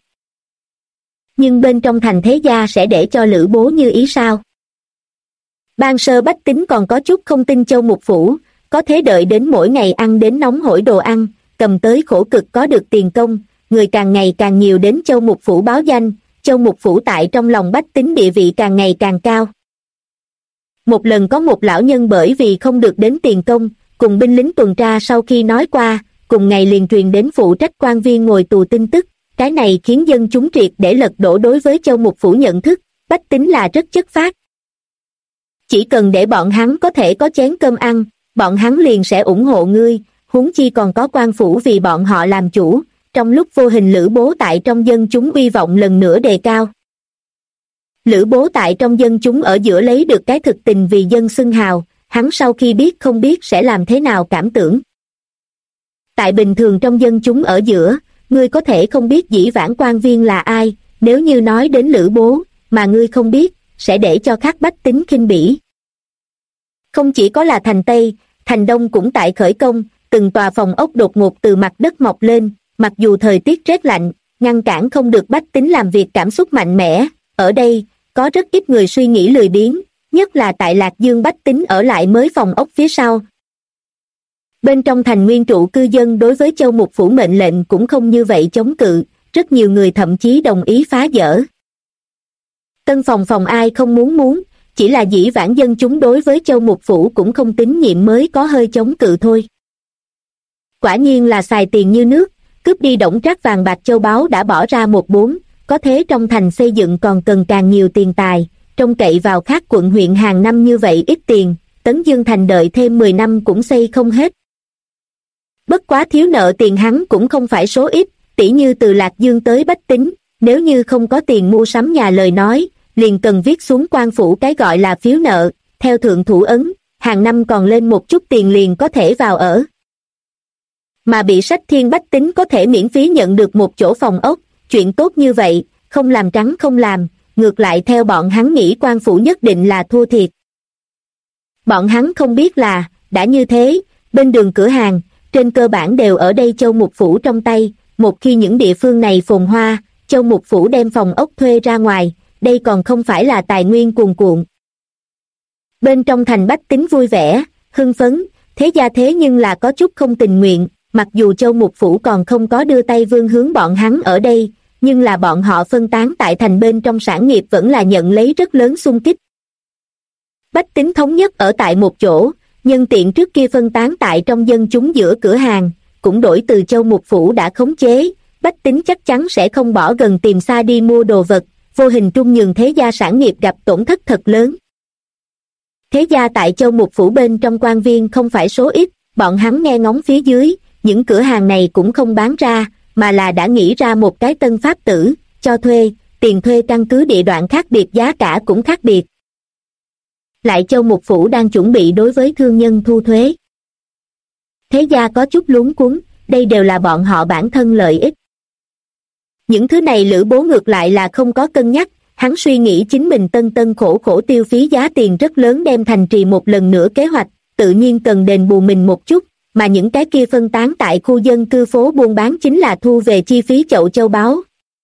A: Nhưng bên trong thành thế gia sẽ để cho Lữ Bố như ý sao? Ban sơ bách tính còn có chút không tin Châu Mục Phủ, có thế đợi đến mỗi ngày ăn đến nóng hổi đồ ăn, cầm tới khổ cực có được tiền công, người càng ngày càng nhiều đến Châu Mục Phủ báo danh, Châu Mục Phủ tại trong lòng bách tính địa vị càng ngày càng cao. Một lần có một lão nhân bởi vì không được đến tiền công, cùng binh lính tuần tra sau khi nói qua, cùng ngày liền truyền đến phụ trách quan viên ngồi tù tin tức, cái này khiến dân chúng triệt để lật đổ đối với Châu Mục Phủ nhận thức, bách tính là rất chất phác. Chỉ cần để bọn hắn có thể có chén cơm ăn, bọn hắn liền sẽ ủng hộ ngươi, huống chi còn có quan phủ vì bọn họ làm chủ, trong lúc vô hình Lữ Bố tại trong dân chúng uy vọng lần nữa đề cao. Lữ Bố tại trong dân chúng ở giữa lấy được cái thực tình vì dân xưng hào, hắn sau khi biết không biết sẽ làm thế nào cảm tưởng. Tại bình thường trong dân chúng ở giữa, ngươi có thể không biết dĩ vãng quan viên là ai, nếu như nói đến Lữ Bố, mà ngươi không biết, sẽ để cho khác bách tính khinh bỉ. Không chỉ có là thành Tây, thành Đông cũng tại khởi công, từng tòa phòng ốc đột ngột từ mặt đất mọc lên, mặc dù thời tiết rét lạnh, ngăn cản không được bách tính làm việc cảm xúc mạnh mẽ, ở đây, có rất ít người suy nghĩ lười biếng, nhất là tại Lạc Dương bách tính ở lại mới phòng ốc phía sau. Bên trong thành nguyên trụ cư dân đối với Châu Mục Phủ mệnh lệnh cũng không như vậy chống cự, rất nhiều người thậm chí đồng ý phá dỡ. Tân phòng ai không muốn, chỉ là dĩ vãng dân chúng đối với Châu Mục Phủ cũng không tín nhiệm mới có hơi chống cự thôi. Quả nhiên là xài tiền như nước, cướp đi đổng trác vàng bạc châu báu đã bỏ ra 1/4, có thế trong thành xây dựng còn cần càng nhiều tiền tài, trông cậy vào các quận huyện hàng năm như vậy ít tiền, Tấn Dương thành đợi thêm 10 năm cũng xây không hết. Bất quá thiếu nợ tiền hắn cũng không phải số ít, tỉ như từ Lạc Dương tới Bách Tính, nếu như không có tiền mua sắm nhà lời nói, liền cần viết xuống quan phủ cái gọi là phiếu nợ, theo thượng thủ ấn, hàng năm còn lên một chút tiền liền có thể vào ở. Mà bị sách thiên Bách Tính có thể miễn phí nhận được một chỗ phòng ốc, chuyện tốt như vậy, không làm trắng không làm, ngược lại theo bọn hắn nghĩ quan phủ nhất định là thua thiệt. Bọn hắn không biết là, đã như thế, bên đường cửa hàng, trên cơ bản đều ở đây Châu Mục Phủ trong tay, một khi những địa phương này phồn hoa, Châu Mục Phủ đem phòng ốc thuê ra ngoài, đây còn không phải là tài nguyên cuồn cuộn. Bên trong thành bách tính vui vẻ, hưng phấn, thế gia thế nhưng là có chút không tình nguyện, mặc dù Châu Mục Phủ còn không có đưa tay vươn hướng bọn hắn ở đây, nhưng là bọn họ phân tán tại thành bên trong sản nghiệp vẫn là nhận lấy rất lớn xung kích. Bách tính thống nhất ở tại một chỗ, nhân tiện trước kia phân tán tại trong dân chúng giữa cửa hàng, cũng đổi từ Châu Mục Phủ đã khống chế, bách tính chắc chắn sẽ không bỏ gần tìm xa đi mua đồ vật, vô hình trung nhường thế gia sản nghiệp gặp tổn thất thật lớn. Thế gia tại Châu Mục Phủ bên trong quan viên không phải số ít, bọn hắn nghe ngóng phía dưới, những cửa hàng này cũng không bán ra, mà là đã nghĩ ra một cái tân pháp tử, cho thuê, tiền thuê căn cứ địa đoạn khác biệt giá cả cũng khác biệt. Lại Châu Mục Phủ đang chuẩn bị đối với thương nhân thu thuế. Thế gia có chút luống cuống, đây đều là bọn họ bản thân lợi ích. Những thứ này Lữ Bố ngược lại là không có cân nhắc, hắn suy nghĩ chính mình tân khổ khổ tiêu phí giá tiền rất lớn đem thành trì một lần nữa kế hoạch, tự nhiên cần đền bù mình một chút, mà những cái kia phân tán tại khu dân cư phố buôn bán chính là thu về chi phí chậu châu báu.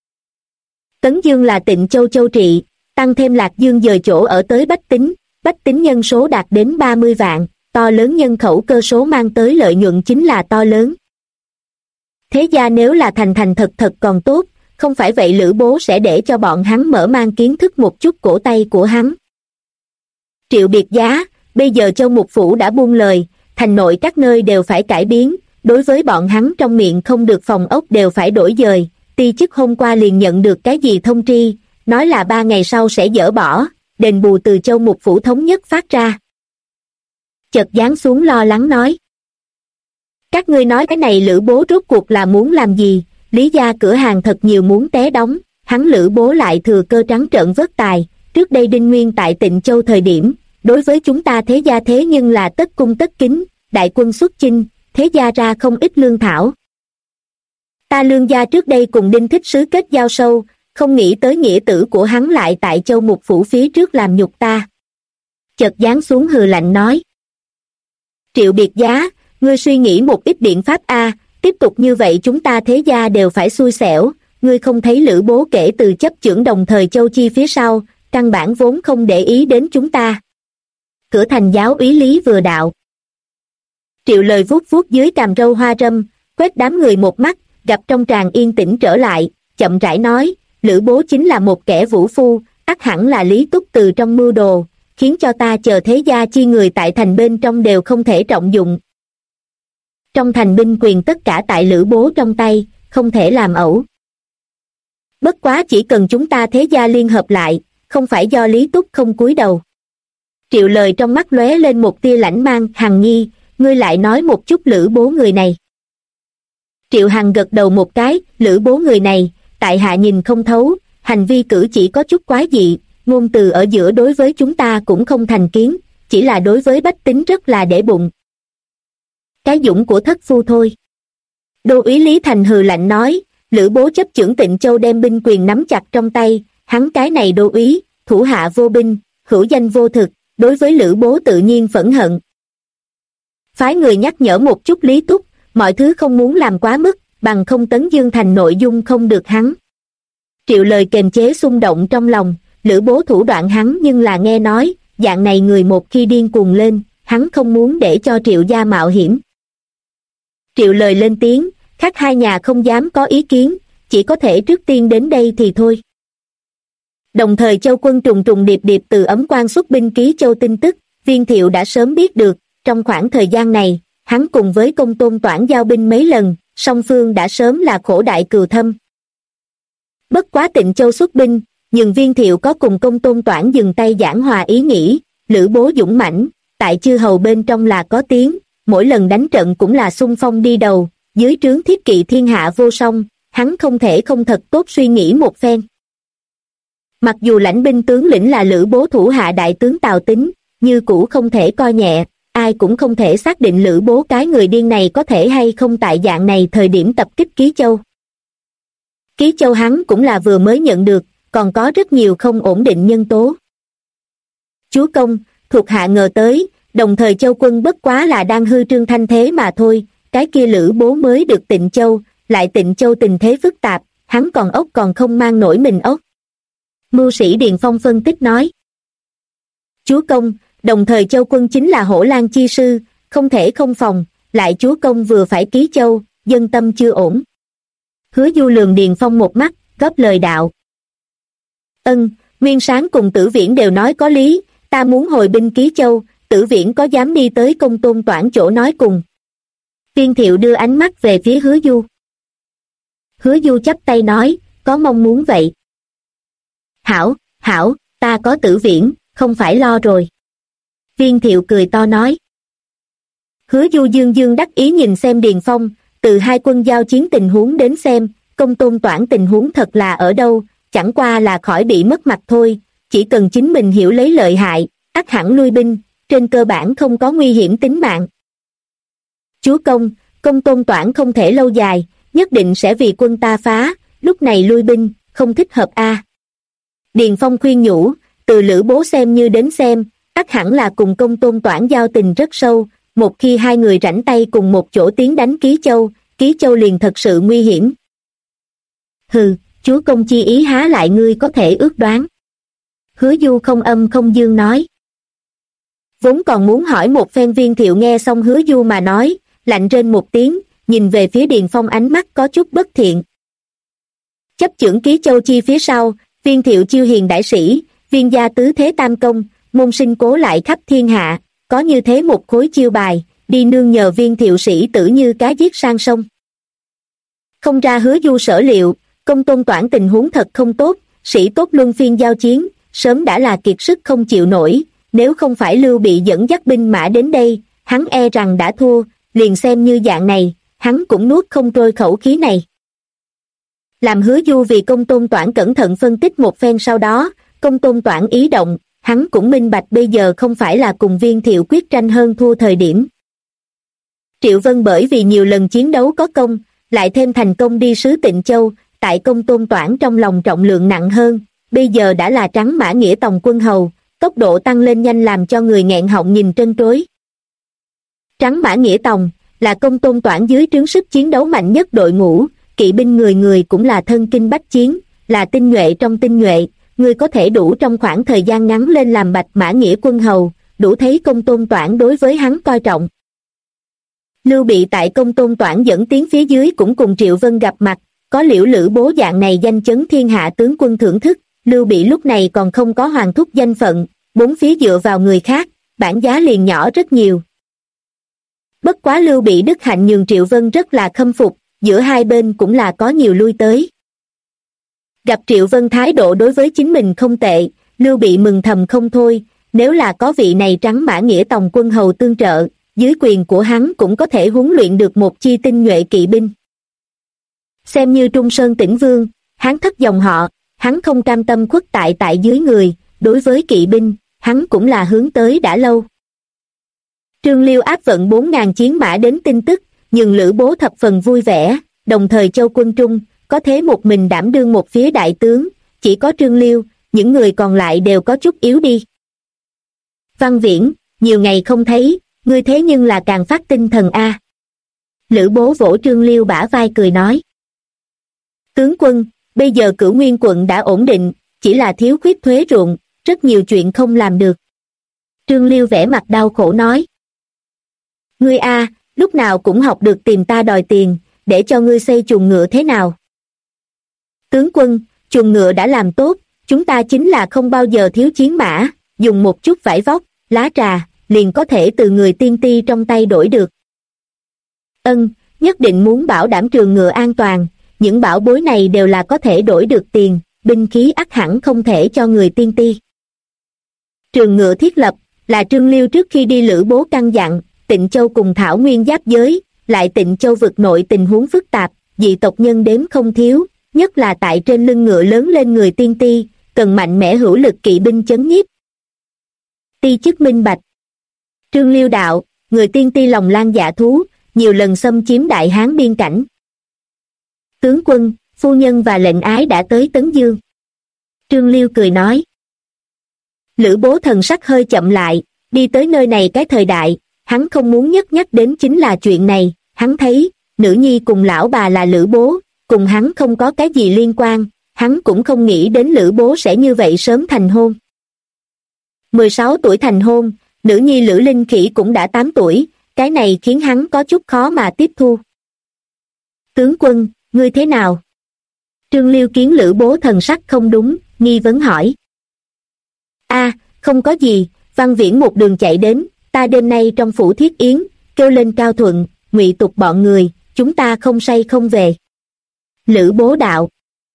A: Tấn Dương là Tịnh Châu châu trị, tăng thêm Lạc Dương dời chỗ ở tới Bách tính nhân số đạt đến 30 vạn, to lớn nhân khẩu cơ số mang tới lợi nhuận chính là to lớn. Thế gia nếu là thành thật còn tốt, không phải vậy Lữ Bố sẽ để cho bọn hắn mở mang kiến thức một chút cổ tay của hắn. Triệu biệt giá, bây giờ Châu Mục Phủ đã buông lời, thành nội các nơi đều phải cải biến, đối với bọn hắn trong miệng không được phòng ốc đều phải đổi dời, ti chức hôm qua liền nhận được cái gì thông tri, nói là 3 ngày sau sẽ dỡ bỏ, đền bù từ Châu Mục Phủ thống nhất phát ra. Chợt giáng xuống lo lắng nói. Các ngươi nói cái này Lữ Bố rốt cuộc là muốn làm gì, Lý gia cửa hàng thật nhiều muốn té đóng, hắn Lữ Bố lại thừa cơ trắng trợn vớt tài, trước đây Đinh Nguyên tại Tịnh Châu thời điểm, đối với chúng ta thế gia thế nhưng là tất cung tất kính, đại quân xuất chinh, thế gia ra không ít lương thảo. Ta Lương gia trước đây cùng Đinh Thích Sứ kết giao sâu, không nghĩ tới nghĩa tử của hắn lại tại Châu Mục Phủ phía trước làm nhục ta. Chợt giáng xuống hừ lạnh nói. Triệu Biệt Giá, ngươi suy nghĩ một ít biện pháp a, tiếp tục như vậy chúng ta thế gia đều phải xui xẻo, ngươi không thấy Lữ bố kể từ chấp chưởng Đồng Thời Châu Chi phía sau, căn bản vốn không để ý đến chúng ta. Cửa thành giáo úy Lý vừa đạo. Triệu Lời vuốt vuốt dưới cằm râu hoa râm, quét đám người một mắt, gặp trong tràng yên tĩnh trở lại, chậm rãi nói, Lữ bố chính là một kẻ vũ phu, ắt hẳn là Lý Túc từ trong mưu đồ, khiến cho ta chờ thế gia chi người tại thành bên trong đều không thể trọng dụng. Trong thành binh quyền tất cả tại Lữ bố trong tay, không thể làm ẩu. Bất quá chỉ cần chúng ta thế gia liên hợp lại, không phải do Lý Túc không cúi đầu. Triệu Lời trong mắt lóe lên một tia lãnh mang. Hằng Nhi, ngươi lại nói một chút Lữ bố người này. Triệu Hằng gật đầu một cái. Lữ bố người này, tại hạ nhìn không thấu, hành vi cử chỉ có chút quái dị, ngôn từ ở giữa đối với chúng ta cũng không thành kiến, chỉ là đối với bách tính rất là để bụng. Cái dũng của thất phu thôi. Đô úy Lý Thành hừ lạnh nói, Lữ bố chấp chưởng Tịnh Châu đem binh quyền nắm chặt trong tay, hắn cái này đô úy, thủ hạ vô binh, hữu danh vô thực, đối với Lữ bố tự nhiên phẫn hận. Phái người nhắc nhở một chút Lý Túc, mọi thứ không muốn làm quá mức, bằng không Tấn Dương thành nội dung không được hắn. Triệu Lời kềm chế xung động trong lòng, Lữ bố thủ đoạn hắn nhưng là nghe nói, dạng này người một khi điên cuồng lên, hắn không muốn để cho Triệu gia mạo hiểm. Triệu Lời lên tiếng, khác hai nhà không dám có ý kiến, chỉ có thể trước tiên đến đây thì thôi. Đồng Thời Châu quân trùng trùng điệp điệp từ Ấm Quan xuất binh Ký Châu tin tức, Viên Thiệu đã sớm biết được, trong khoảng thời gian này, hắn cùng với Công Tôn Toản giao binh mấy lần, song phương đã sớm là khổ đại cừu thâm. Bất quá Tịnh Châu xuất binh, nhưng Viên Thiệu có cùng Công Tôn Toản dừng tay giảng hòa ý nghĩ, Lữ bố dũng mãnh, tại chư hầu bên trong là có tiếng, mỗi lần đánh trận cũng là xung phong đi đầu, dưới trướng thiết kỵ thiên hạ vô song, hắn không thể không thật tốt suy nghĩ một phen. Mặc dù lãnh binh tướng lĩnh là Lữ bố thủ hạ đại tướng Tào Tín, như cũ không thể coi nhẹ, ai cũng không thể xác định Lữ bố cái người điên này có thể hay không tại dạng này thời điểm tập kích Ký Châu. Ký Châu hắn cũng là vừa mới nhận được, còn có rất nhiều không ổn định nhân tố. Chúa công, thuộc hạ ngờ tới, Đồng Thời Châu quân bất quá là đang hư trương thanh thế mà thôi, cái kia Lữ bố mới được Tịnh Châu, lại Tịnh Châu tình thế phức tạp, hắn còn ốc còn không mang nổi mình ốc. Mưu sĩ Điền Phong phân tích nói. Chúa công, Đồng Thời Châu quân chính là hổ lang chi sư, không thể không phòng, lại chúa công vừa phải Ký Châu, dân tâm chưa ổn. Hứa Du lườm Điền Phong một mắt, góp lời đạo. Nguyên Sáng cùng Tử Viễn đều nói có lý, ta muốn hồi binh Ký Châu, Tử Viễn có dám đi tới Công Tôn Toản chỗ nói cùng. Viên Thiệu đưa ánh mắt về phía Hứa Du. Hứa Du chắp tay nói, có mong muốn vậy. Hảo, ta có Tử Viễn, không phải lo rồi. Viên Thiệu cười to nói. Hứa Du dương dương đắc ý nhìn xem Điền Phong, từ hai quân giao chiến tình huống đến xem, Công Tôn Toản tình huống thật là ở đâu, chẳng qua là khỏi bị mất mặt thôi, chỉ cần chính mình hiểu lấy lợi hại, ắt hẳn lui binh, trên cơ bản không có nguy hiểm tính mạng. Chúa công, Công Tôn Toản không thể lâu dài, nhất định sẽ vì quân ta phá, lúc này lui binh, không thích hợp a. Điền Phong khuyên nhủ, từ Lữ bố xem như đến xem, ắt hẳn là cùng Công Tôn Toản giao tình rất sâu, một khi hai người rảnh tay cùng một chỗ tiến đánh Ký Châu liền thật sự nguy hiểm. Hừ, chúa công chi ý há lại ngươi có thể ước đoán. Hứa Du không âm không dương nói. Vốn còn muốn hỏi một phen Viên Thiệu nghe xong Hứa Du mà nói, lạnh rên một tiếng, nhìn về phía Điền Phong ánh mắt có chút bất thiện. Chấp chưởng Ký Châu chi phía sau, Viên Thiệu chiêu hiền đại sĩ, Viên gia tứ thế tam công, môn sinh cố lại khắp thiên hạ, có như thế một khối chiêu bài, đi nương nhờ Viên Thiệu sĩ tử như cá giết sang sông. Không ra Hứa Du sở liệu, Công Tôn Toản tình huống thật không tốt, sĩ tốt luân phiên giao chiến, sớm đã là kiệt sức không chịu nổi, nếu không phải Lưu Bị dẫn dắt binh mã đến đây, hắn e rằng đã thua, liền xem như dạng này, hắn cũng nuốt không trôi khẩu khí này. Làm Hứa Du vì Công Tôn Toản cẩn thận phân tích một phen sau đó, Công Tôn Toản ý động, hắn cũng minh bạch bây giờ không phải là cùng Viên Thiệu quyết tranh hơn thua thời điểm. Triệu Vân bởi vì nhiều lần chiến đấu có công, lại thêm thành công đi sứ Tịnh Châu, tại Công Tôn Toản trong lòng trọng lượng nặng hơn, bây giờ đã là Trắng Mã Nghĩa Tòng quân hầu, tốc độ tăng lên nhanh làm cho người nghẹn họng nhìn trân trối. Trắng Mã Nghĩa Tòng là Công Tôn Toản dưới trướng sức chiến đấu mạnh nhất đội ngũ, kỵ binh người người cũng là thân kinh bách chiến, là tinh nhuệ trong tinh nhuệ, người có thể đủ trong khoảng thời gian ngắn lên làm Bạch Mã Nghĩa quân hầu, đủ thấy Công Tôn Toản đối với hắn coi trọng. Lưu Bị tại Công Tôn Toản dẫn tiến phía dưới cũng cùng Triệu Vân gặp mặt, có Liễu Lữ Bố dạng này danh chấn thiên hạ tướng quân thưởng thức, Lưu Bị lúc này còn không có hoàng thúc danh phận, bốn phía dựa vào người khác, bản giá liền nhỏ rất nhiều. Bất quá Lưu Bị đức hạnh nhường Triệu Vân rất là khâm phục, giữa hai bên cũng là có nhiều lui tới. Gặp Triệu Vân thái độ đối với chính mình không tệ, Lưu Bị mừng thầm không thôi, nếu là có vị này Trắng Mã Nghĩa Tòng quân hầu tương trợ, dưới quyền của hắn cũng có thể huấn luyện được một chi tinh nhuệ kỵ binh. Xem như Trung Sơn Tĩnh Vương, hắn thất dòng họ, hắn không cam tâm khuất tại dưới người, đối với kỵ binh, hắn cũng là hướng tới đã lâu. Trương Liêu áp vận 4.000 chiến mã đến tin tức, nhưng Lữ Bố thập phần vui vẻ, đồng thời Châu quân trung, có thế một mình đảm đương một phía đại tướng, chỉ có Trương Liêu, những người còn lại đều có chút yếu đi. Văn Viễn, nhiều ngày không thấy, ngươi thế nhưng là càng phát tinh thần a. Lữ Bố vỗ Trương Liêu bả vai cười nói. Tướng quân, bây giờ Cửu Nguyên quận đã ổn định, chỉ là thiếu khuyết thuế ruộng, rất nhiều chuyện không làm được. Trương Liêu vẻ mặt đau khổ nói. Ngươi a, lúc nào cũng học được tìm ta đòi tiền, để cho ngươi xây chuồng ngựa thế nào? Tướng quân, chuồng ngựa đã làm tốt, chúng ta chính là không bao giờ thiếu chiến mã, dùng một chút vải vóc, lá trà, liền có thể từ người tiên ti trong tay đổi được. Ân, nhất định muốn bảo đảm trường ngựa an toàn, những bảo bối này đều là có thể đổi được tiền, binh khí ắt hẳn không thể cho người tiên ti. Trường ngựa thiết lập, là Trương Liêu trước khi đi Lữ Bố căn dặn, Tịnh Châu cùng Thảo Nguyên giáp giới, lại Tịnh Châu vực nội tình huống phức tạp, dị tộc nhân đếm không thiếu, nhất là tại trên lưng ngựa lớn lên người tiên ti, cần mạnh mẽ hữu lực kỵ binh chấn nhiếp. Ti chức minh bạch. Trương Liêu đạo, người tiên ti lòng lan dạ thú, nhiều lần xâm chiếm Đại Hán biên cảnh. Tướng quân, phu nhân và lệnh ái đã tới Tấn Dương. Trương Liêu cười nói. Lữ Bố thần sắc hơi chậm lại, đi tới nơi này cái thời đại, hắn không muốn nhất nhắc đến chính là chuyện này, hắn thấy, nữ nhi cùng lão bà là Lữ Bố, cùng hắn không có cái gì liên quan, hắn cũng không nghĩ đến Lữ Bố sẽ như vậy sớm thành hôn. 16 tuổi thành hôn, nữ nhi Lữ Linh Khỉ cũng đã 8 tuổi, cái này khiến hắn có chút khó mà tiếp thu. Tướng quân, ngươi thế nào? Trương Liêu kiến Lữ Bố thần sắc không đúng, nghi vấn hỏi. A, không có gì, Văn Viễn một đường chạy đến, ta đêm nay trong phủ thiết yến, kêu lên Cao Thuận, Ngụy Tục bọn người, chúng ta không say không về. Lữ Bố đạo.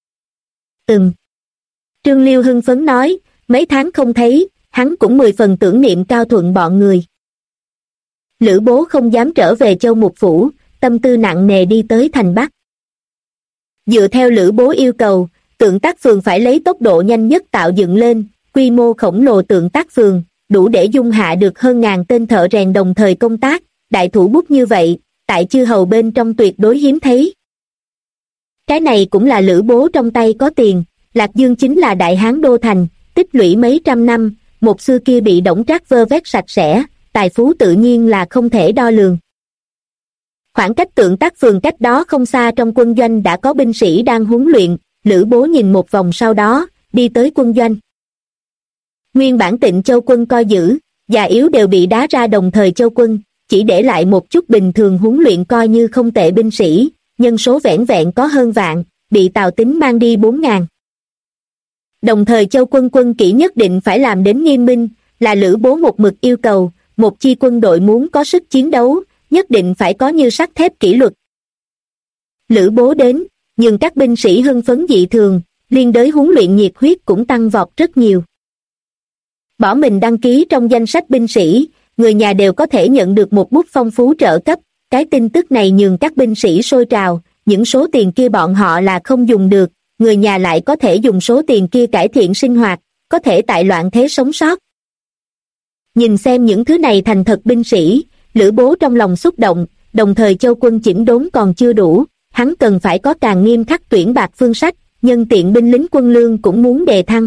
A: Trương Liêu hưng phấn nói, mấy tháng không thấy, hắn cũng 10 phần tưởng niệm Cao Thuận bọn người. Lữ Bố không dám trở về Châu Mục Phủ, tâm tư nặng nề đi tới thành Bắc. Dựa theo Lữ Bố yêu cầu, tượng tác phường phải lấy tốc độ nhanh nhất tạo dựng lên, quy mô khổng lồ tượng tác phường, đủ để dung hạ được hơn ngàn tên thợ rèn đồng thời công tác, đại thủ bút như vậy, tại chư hầu bên trong tuyệt đối hiếm thấy. Cái này cũng là Lữ Bố trong tay có tiền, Lạc Dương chính là Đại Hán đô thành, tích lũy mấy trăm năm, một xưa kia bị Đổng Trác vơ vét sạch sẽ, tài phú tự nhiên là không thể đo lường. Khoảng cách tượng tác phường cách đó không xa trong quân doanh đã có binh sĩ đang huấn luyện, Lữ Bố nhìn một vòng sau đó, đi tới quân doanh. Nguyên bản Tịnh Châu quân coi giữ, già yếu đều bị đá ra đồng thời Châu quân, chỉ để lại một chút bình thường huấn luyện coi như không tệ binh sĩ, nhân số vẻn vẹn có hơn vạn, bị Tào Tín mang đi 4.000. Đồng thời Châu quân quân kỹ nhất định phải làm đến nghiêm minh, là Lữ Bố một mực yêu cầu, một chi quân đội muốn có sức chiến đấu, nhất định phải có như sắt thép kỷ luật. Lữ Bố đến, nhưng các binh sĩ hưng phấn dị thường, liên đới huấn luyện nhiệt huyết cũng tăng vọt rất nhiều. Bỏ mình đăng ký trong danh sách binh sĩ, người nhà đều có thể nhận được một bút phong phú trợ cấp, cái tin tức này nhường các binh sĩ sôi trào, những số tiền kia bọn họ là không dùng được, người nhà lại có thể dùng số tiền kia cải thiện sinh hoạt, có thể tại loạn thế sống sót. Nhìn xem những thứ này thành thật binh sĩ, Lữ Bố trong lòng xúc động, đồng thời Châu quân chỉnh đốn còn chưa đủ, hắn cần phải có càng nghiêm khắc tuyển bạc phương sách, nhân tiện binh lính quân lương cũng muốn đề thăng.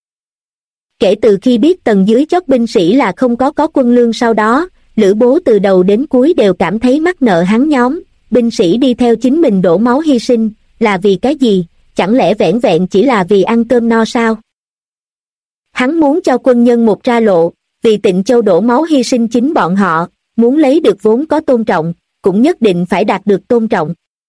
A: Kể từ khi biết tầng dưới chót binh sĩ là không có quân lương sau đó, Lữ Bố từ đầu đến cuối đều cảm thấy mắc nợ hắn nhóm, binh sĩ đi theo chính mình đổ máu hy sinh, là vì cái gì, chẳng lẽ vẻn vẹn chỉ là vì ăn cơm no sao? Hắn muốn cho quân nhân một ra lộ, vì Tịnh Châu đổ máu hy sinh chính bọn họ, muốn lấy được vốn có tôn trọng, cũng nhất định phải đạt được tôn trọng.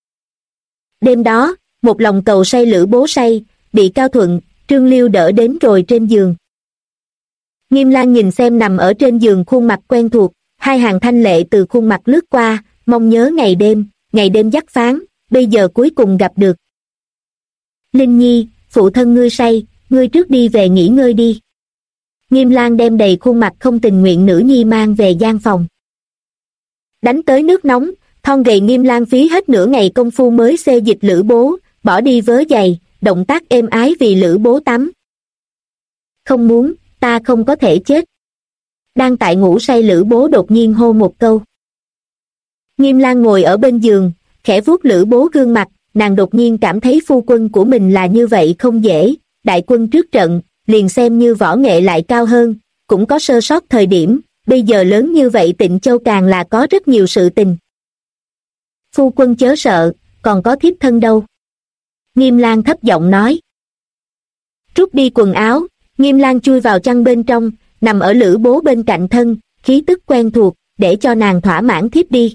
A: Đêm đó, một lòng cầu say Lữ Bố say, bị Cao Thuận, Trương Liêu đỡ đến rồi trên giường. Nghiêm Lang nhìn xem nằm ở trên giường khuôn mặt quen thuộc, hai hàng thanh lệ từ khuôn mặt lướt qua, mong nhớ ngày đêm dắt phán, bây giờ cuối cùng gặp được. Linh Nhi, phụ thân ngươi say, ngươi trước đi về nghỉ ngơi đi. Nghiêm Lang đem đầy khuôn mặt không tình nguyện nữ nhi mang về gian phòng. Đánh tới nước nóng, thon gầy Nghiêm Lang phí hết nửa ngày công phu mới xê dịch Lữ Bố, bỏ đi vớ giày, động tác êm ái vì Lữ Bố tắm. Không muốn, ta không có thể chết. Đang tại ngủ say Lữ Bố đột nhiên hô một câu. Nghiêm Lang ngồi ở bên giường, khẽ vuốt Lữ Bố gương mặt, nàng đột nhiên cảm thấy phu quân của mình là như vậy không dễ, đại quân trước trận, liền xem như võ nghệ lại cao hơn, cũng có sơ sót thời điểm, bây giờ lớn như vậy Tịnh Châu càng là có rất nhiều sự tình. Phu quân chớ sợ, còn có thiếp thân đâu. Nghiêm Lang thấp giọng nói. Rút đi quần áo, Nghiêm Lang chui vào chăn bên trong, nằm ở Lữ Bố bên cạnh thân, khí tức quen thuộc, để cho nàng thỏa mãn thiếp đi.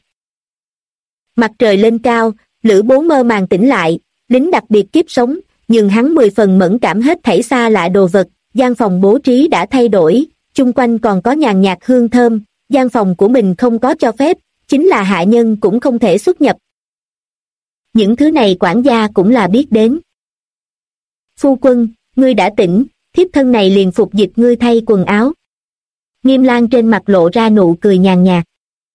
A: Mặt trời lên cao, Lữ Bố mơ màng tỉnh lại, lính đặc biệt kiếp sống, nhưng hắn 10 phần mẫn cảm hết thảy xa lạ đồ vật, gian phòng bố trí đã thay đổi, chung quanh còn có nhàn nhạt hương thơm, gian phòng của mình không có cho phép, chính là hạ nhân cũng không thể xuất nhập. Những thứ này quản gia cũng là biết đến. Phu quân, ngươi đã tỉnh, thiếp thân này liền phục dịch ngươi thay quần áo. Nghiêm Lang trên mặt lộ ra nụ cười nhàn nhạt.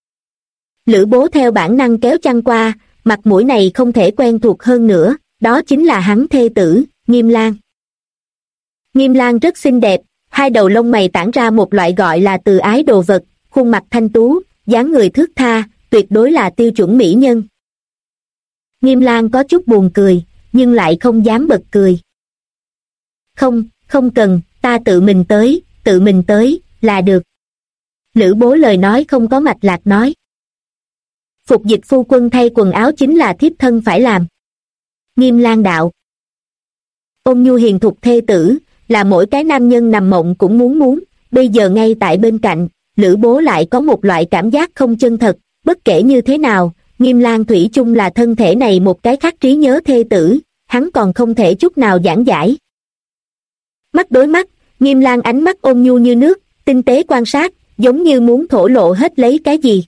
A: Lữ Bố theo bản năng kéo chăn qua, mặt mũi này không thể quen thuộc hơn nữa, đó chính là hắn thê tử, Nghiêm Lang. Nghiêm Lang rất xinh đẹp, hai đầu lông mày tản ra một loại gọi là từ ái đồ vật, khuôn mặt thanh tú, dáng người thướt tha, tuyệt đối là tiêu chuẩn mỹ nhân. Nghiêm Lang có chút buồn cười, nhưng lại không dám bật cười. Không cần, ta tự mình tới, là được. Lữ Bố lời nói không có mạch lạc nói. Phục dịch phu quân thay quần áo chính là thiếp thân phải làm. Nghiêm Lang đạo. Ôn nhu hiền thục thê tử, là mỗi cái nam nhân nằm mộng cũng muốn, bây giờ ngay tại bên cạnh, Lữ Bố lại có một loại cảm giác không chân thật, bất kể như thế nào, Nghiêm Lang thủy chung là thân thể này một cái khắc trí nhớ thê tử, hắn còn không thể chút nào giảng giải. Mắt đối mắt, Nghiêm Lang ánh mắt ôn nhu như nước, tinh tế quan sát, giống như muốn thổ lộ hết lấy cái gì.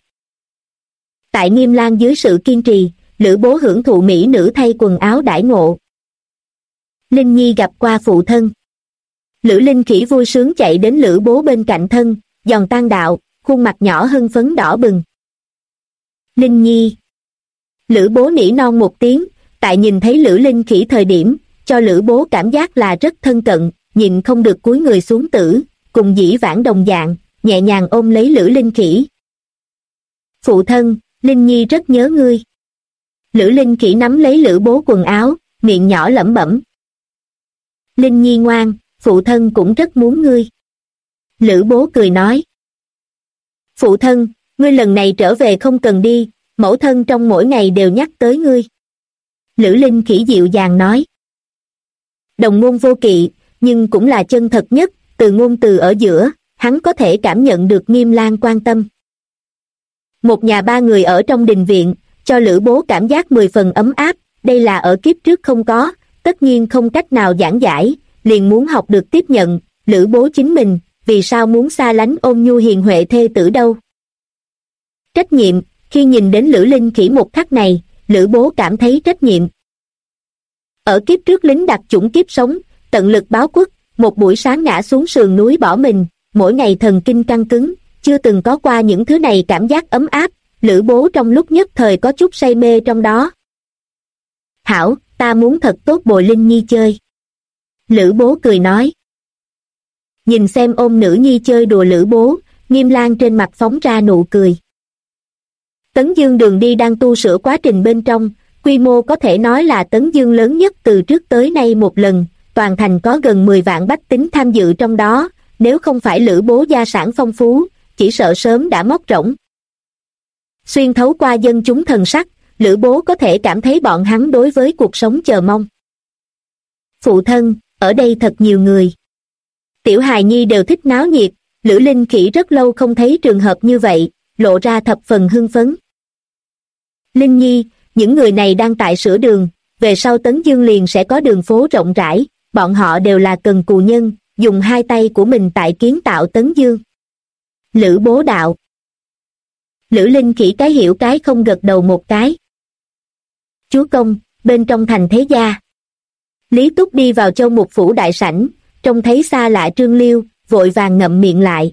A: Tại Nghiêm Lang dưới sự kiên trì, Lữ Bố hưởng thụ mỹ nữ thay quần áo đãi ngộ. Linh Nhi gặp qua phụ thân. Lữ Linh Khỉ vui sướng chạy đến Lữ Bố bên cạnh thân, giòn tan đạo, khuôn mặt nhỏ hưng phấn đỏ bừng. Linh Nhi. Lữ Bố nỉ non một tiếng, tại nhìn thấy Lữ Linh Khỉ thời điểm, cho Lữ Bố cảm giác là rất thân cận, nhịn không được cúi người xuống tử, cùng dĩ vãng đồng dạng, nhẹ nhàng ôm lấy Lữ Linh Khỉ. Phụ thân, Linh Nhi rất nhớ ngươi. Lữ Linh Khỉ nắm lấy Lữ Bố quần áo, miệng nhỏ lẩm bẩm. Linh Nhi ngoan, phụ thân cũng rất muốn ngươi. Lữ Bố cười nói. Phụ thân, ngươi lần này trở về không cần đi, mẫu thân trong mỗi ngày đều nhắc tới ngươi. Lữ Linh Khỉ dịu dàng nói. Đồng ngôn vô kỵ, nhưng cũng là chân thật nhất, từ ngôn từ ở giữa, hắn có thể cảm nhận được Nghiêm Lang quan tâm. Một nhà ba người ở trong đình viện, cho Lữ Bố cảm giác 10 phần ấm áp, đây là ở kiếp trước không có, tất nhiên không cách nào giảng giải, liền muốn học được tiếp nhận, Lữ Bố chính mình, vì sao muốn xa lánh ôn nhu hiền huệ thê tử đâu. Trách nhiệm, khi nhìn đến Lữ Linh Khỉ một khắc này, Lữ Bố cảm thấy trách nhiệm. Ở kiếp trước lính đặc chủng kiếp sống, tận lực báo quốc, một buổi sáng ngã xuống sườn núi bỏ mình, mỗi ngày thần kinh căng cứng, chưa từng có qua những thứ này cảm giác ấm áp, Lữ Bố trong lúc nhất thời có chút say mê trong đó. Hảo, ta muốn thật tốt bồi Linh Nhi chơi. Lữ Bố cười nói. Nhìn xem ôm nữ nhi chơi đùa Lữ Bố, Nghiêm Lang trên mặt phóng ra nụ cười. Tấn Dương đường đi đang tu sửa quá trình bên trong, quy mô có thể nói là Tấn Dương lớn nhất từ trước tới nay một lần, toàn thành có gần 10 vạn bách tính tham dự trong đó, nếu không phải Lữ Bố gia sản phong phú, chỉ sợ sớm đã móc rỗng. Xuyên thấu qua dân chúng thần sắc, Lữ Bố có thể cảm thấy bọn hắn đối với cuộc sống chờ mong. Phụ thân, ở đây thật nhiều người. Tiểu hài nhi đều thích náo nhiệt, Lữ Linh Khỉ rất lâu không thấy trường hợp như vậy, lộ ra thập phần hưng phấn. Linh Nhi, những người này đang tại sửa đường, về sau Tấn Dương liền sẽ có đường phố rộng rãi, bọn họ đều là cần cù nhân, dùng hai tay của mình tại kiến tạo Tấn Dương. Lữ Bố đạo. Lữ Linh Khỉ cái hiểu cái không gật đầu một cái. Chúa công, bên trong thành thế gia. Lý Túc đi vào Châu Mục phủ đại sảnh, trông thấy xa lạ Trương Liêu, vội vàng ngậm miệng lại.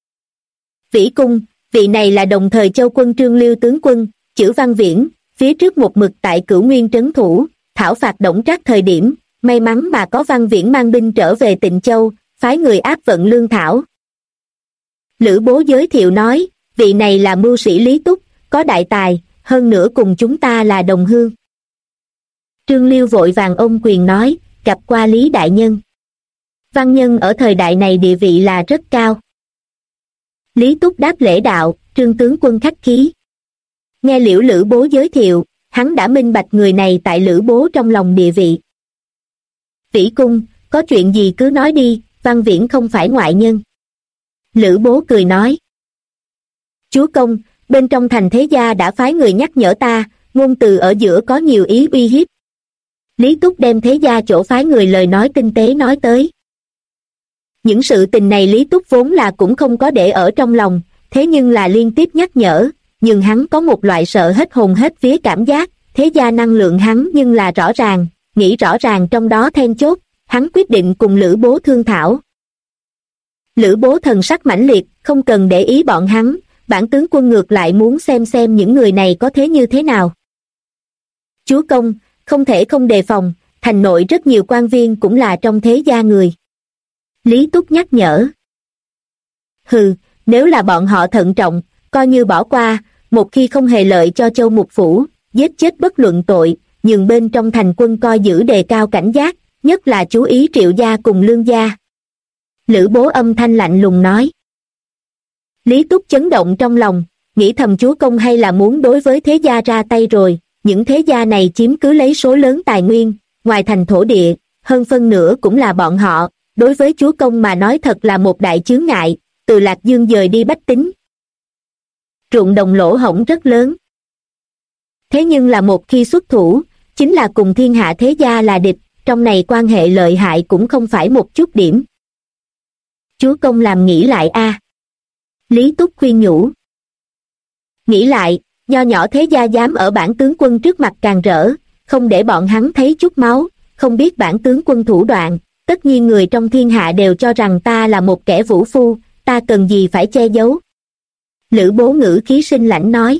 A: Vĩ cung, vị này là đồng thời Châu quân Trương Liêu tướng quân, chữ Văn Viễn, phía trước một mực tại Cửu Nguyên trấn thủ, thảo phạt Đổng Trác thời điểm, may mắn mà có Văn Viễn mang binh trở về Tịnh Châu, phái người áp vận lương thảo. Lữ Bố giới thiệu nói, vị này là mưu sĩ Lý Túc, có đại tài, hơn nữa cùng chúng ta là đồng hương. Trương Liêu vội vàng ôm quyền nói, gặp qua Lý đại nhân. Văn nhân ở thời đại này địa vị là rất cao. Lý Túc đáp lễ đạo, Trương tướng quân khách khí. Nghe Liễu Lữ Bố giới thiệu, hắn đã minh bạch người này tại Lữ Bố trong lòng địa vị. Vĩ cung, có chuyện gì cứ nói đi, Văn Viễn không phải ngoại nhân. Lữ Bố cười nói. Chúa công, bên trong thành thế gia đã phái người nhắc nhở ta, ngôn từ ở giữa có nhiều ý uy hiếp. Lý Túc đem thế gia chỗ phái người lời nói tinh tế nói tới. Những sự tình này Lý Túc vốn là cũng không có để ở trong lòng, thế nhưng là liên tiếp nhắc nhở, nhưng hắn có một loại sợ hết hồn hết vía cảm giác, thế gia năng lượng hắn nhưng là rõ ràng, nghĩ rõ ràng trong đó then chốt, hắn quyết định cùng Lữ Bố thương thảo. Lữ Bố thần sắc mãnh liệt, không cần để ý bọn hắn, bản tướng quân ngược lại muốn xem những người này có thế như thế nào. Chúa công, không thể không đề phòng, thành nội rất nhiều quan viên cũng là trong thế gia người. Lý Túc nhắc nhở. Hừ, nếu là bọn họ thận trọng, coi như bỏ qua, một khi không hề lợi cho Châu Mục phủ, giết chết bất luận tội, nhưng bên trong thành quân coi giữ đề cao cảnh giác, nhất là chú ý Triệu gia cùng Lương gia. Lữ Bố âm thanh lạnh lùng nói. Lý Túc chấn động trong lòng, nghĩ thầm chúa công hay là muốn đối với thế gia ra tay rồi, những thế gia này chiếm cứ lấy số lớn tài nguyên, ngoài thành thổ địa, hơn phân nửa cũng là bọn họ, đối với chúa công mà nói thật là một đại chướng ngại, từ Lạc Dương dời đi bách tính. Ruộng đồng lỗ hổng rất lớn. Thế nhưng là một khi xuất thủ, chính là cùng thiên hạ thế gia là địch, trong này quan hệ lợi hại cũng không phải một chút điểm. Chúa công làm nghĩ lại a. Lý Túc khuyên nhủ. Nghĩ lại, nho nhỏ thế gia dám ở bản tướng quân trước mặt càn rỡ, không để bọn hắn thấy chút máu, không biết bản tướng quân thủ đoạn, tất nhiên người trong thiên hạ đều cho rằng ta là một kẻ vũ phu, ta cần gì phải che giấu. Lữ Bố ngữ khí sinh lãnh nói.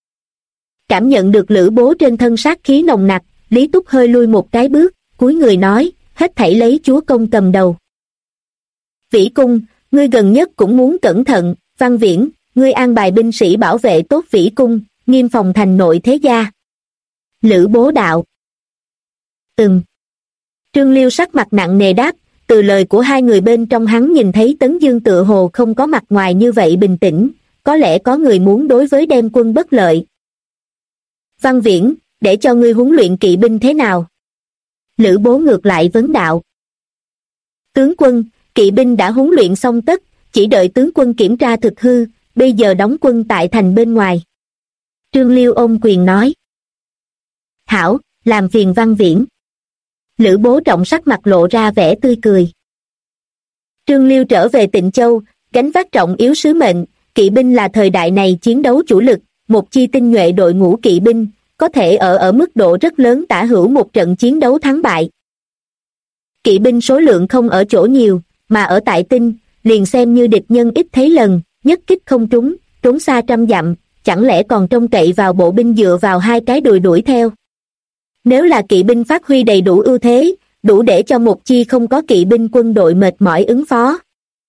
A: Cảm nhận được Lữ Bố trên thân sát khí nồng nặc, Lý Túc hơi lui một cái bước, cúi người nói, hết thảy lấy chúa công cầm đầu. Vĩ cung, ngươi gần nhất cũng muốn cẩn thận, Văn Viễn, ngươi an bài binh sĩ bảo vệ tốt Vĩ cung, nghiêm phòng thành nội thế gia. Lữ Bố đạo. Trương Liêu sắc mặt nặng nề đáp, từ lời của hai người bên trong hắn nhìn thấy Tấn Dương tựa hồ không có mặt ngoài như vậy bình tĩnh, có lẽ có người muốn đối với đem quân bất lợi. Văn Viễn, để cho ngươi huấn luyện kỵ binh thế nào? Lữ Bố ngược lại vấn đạo. Tướng quân, kỵ binh đã huấn luyện xong tất, chỉ đợi tướng quân kiểm tra thực hư, bây giờ đóng quân tại thành bên ngoài. Trương Liêu ôm quyền nói. Hảo, làm phiền Văn Viễn. Lữ Bố trọng sắc mặt lộ ra vẻ tươi cười. Trương Liêu trở về Tịnh Châu, gánh vác trọng yếu sứ mệnh, kỵ binh là thời đại này chiến đấu chủ lực, một chi tinh nhuệ đội ngũ kỵ binh, có thể ở mức độ rất lớn tả hữu một trận chiến đấu thắng bại. Kỵ binh số lượng không ở chỗ nhiều, mà ở tại tinh, liền xem như địch nhân ít thấy lần, nhất kích không trúng, trốn xa trăm dặm, chẳng lẽ còn trông cậy vào bộ binh dựa vào hai cái đùi đuổi theo. Nếu là kỵ binh phát huy đầy đủ ưu thế, đủ để cho một chi không có kỵ binh quân đội mệt mỏi ứng phó.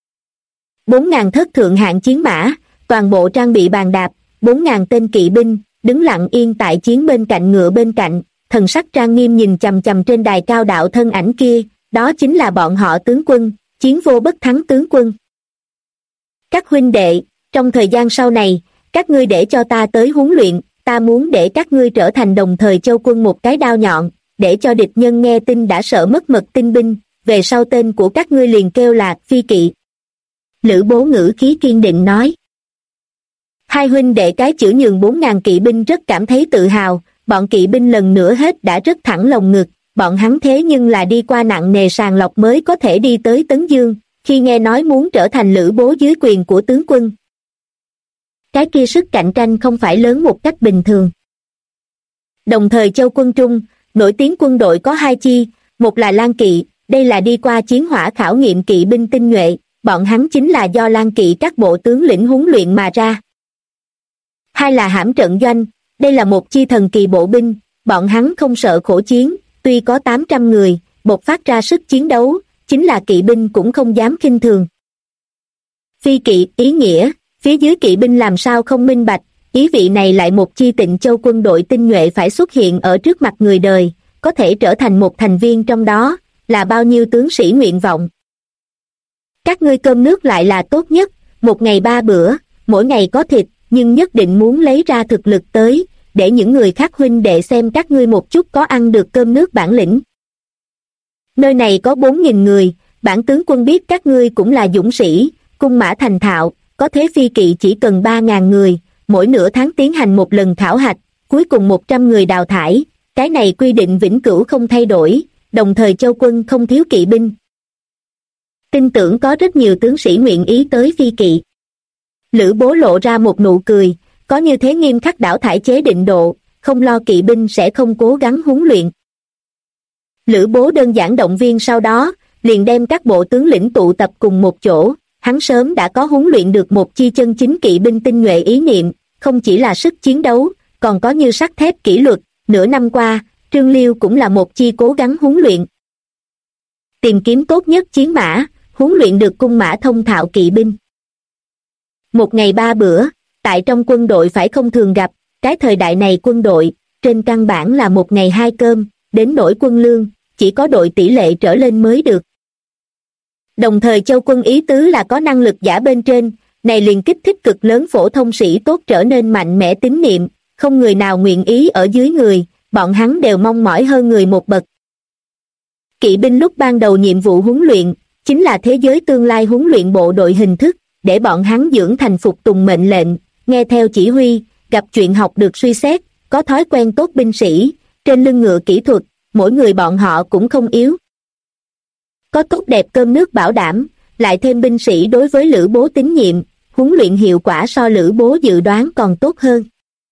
A: 4.000 thất thượng hạng chiến mã, toàn bộ trang bị bàn đạp, 4.000 tên kỵ binh, đứng lặng yên tại chiến bên cạnh ngựa bên cạnh, thần sắc trang nghiêm nhìn chằm chằm trên đài cao đạo thân ảnh kia, đó chính là bọn họ tướng quân, chiến vô bất thắng tướng quân. Các huynh đệ, trong thời gian sau này, các ngươi để cho ta tới huấn luyện, ta muốn để các ngươi trở thành đồng thời châu quân một cái đao nhọn, để cho địch nhân nghe tin đã sợ mất mật tinh binh, về sau tên của các ngươi liền kêu là Phi Kỵ. Lữ Bố ngữ khí kiên định nói. Hai huynh đệ cái chữ nhường 4.000 kỵ binh rất cảm thấy tự hào, bọn kỵ binh lần nữa hết đã rất thẳng lồng ngực, bọn hắn thế nhưng là đi qua nặng nề sàng lọc mới có thể đi tới Tấn Dương, khi nghe nói muốn trở thành Lữ Bố dưới quyền của tướng quân. Cái kia sức cạnh tranh không phải lớn một cách bình thường. Đồng thời châu quân trung, nổi tiếng quân đội có hai chi, một là Lan Kỵ, đây là đi qua chiến hỏa khảo nghiệm kỵ binh tinh nhuệ, bọn hắn chính là do Lan Kỵ các bộ tướng lĩnh huấn luyện mà ra. Hai là Hãm Trận Doanh, đây là một chi thần kỳ bộ binh, bọn hắn không sợ khổ chiến, tuy có 800 người, bộc phát ra sức chiến đấu, chính là kỵ binh cũng không dám khinh thường. Phi Kỵ, ý nghĩa, phía dưới kỵ binh làm sao không minh bạch, ý vị này lại một chi Tịnh Châu quân đội tinh nhuệ phải xuất hiện ở trước mặt người đời, có thể trở thành một thành viên trong đó, là bao nhiêu tướng sĩ nguyện vọng. Các ngươi cơm nước lại là tốt nhất, một ngày 3 bữa, mỗi ngày có thịt, nhưng nhất định muốn lấy ra thực lực tới, để những người khác huynh đệ xem các ngươi một chút có ăn được cơm nước bản lĩnh. Nơi này có 4.000 người, bản tướng quân biết các ngươi cũng là dũng sĩ, cung mã thành thạo, có thế Phi Kỵ chỉ cần 3.000 người, mỗi nửa tháng tiến hành một lần khảo hạch, cuối cùng 100 người đào thải, cái này quy định vĩnh cửu không thay đổi, đồng thời châu quân không thiếu kỵ binh. Tin tưởng có rất nhiều tướng sĩ nguyện ý tới Phi Kỵ. Lữ Bố lộ ra một nụ cười, có như thế nghiêm khắc đảo thải chế định độ, không lo kỵ binh sẽ không cố gắng huấn luyện. Lữ Bố đơn giản động viên sau đó, liền đem các bộ tướng lĩnh tụ tập cùng một chỗ, hắn sớm đã có huấn luyện được một chi chân chính kỵ binh tinh nhuệ ý niệm, không chỉ là sức chiến đấu, còn có như sắt thép kỷ luật, nửa năm qua, Trương Liêu cũng là một chi cố gắng huấn luyện. Tìm kiếm tốt nhất chiến mã, huấn luyện được cung mã thông thạo kỵ binh. Một ngày 3 bữa, tại trong quân đội phải không thường gặp, cái thời đại này quân đội, trên căn bản là một ngày 2 cơm, đến nỗi quân lương, chỉ có đội tỷ lệ trở lên mới được. Đồng thời châu quân ý tứ là có năng lực giả bên trên, này liền kích thích cực lớn phổ thông sĩ tốt trở nên mạnh mẽ tín niệm, không người nào nguyện ý ở dưới người, bọn hắn đều mong mỏi hơn người một bậc. Kỵ binh lúc ban đầu nhiệm vụ huấn luyện, chính là thế giới tương lai huấn luyện bộ đội hình thức, để bọn hắn dưỡng thành phục tùng mệnh lệnh, nghe theo chỉ huy, gặp chuyện học được suy xét, có thói quen tốt binh sĩ, trên lưng ngựa kỹ thuật, mỗi người bọn họ cũng không yếu. Có tốt đẹp cơm nước bảo đảm, lại thêm binh sĩ đối với Lữ Bố tín nhiệm, huấn luyện hiệu quả so Lữ Bố dự đoán còn tốt hơn.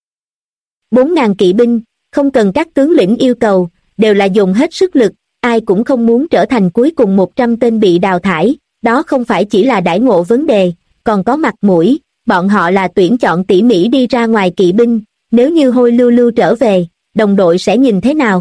A: 4.000 kỵ binh, không cần các tướng lĩnh yêu cầu, đều là dùng hết sức lực, ai cũng không muốn trở thành cuối cùng 100 tên bị đào thải, đó không phải chỉ là đãi ngộ vấn đề, còn có mặt mũi, bọn họ là tuyển chọn tỉ mỉ đi ra ngoài kỵ binh, nếu như hôi lưu lưu trở về, đồng đội sẽ nhìn thế nào?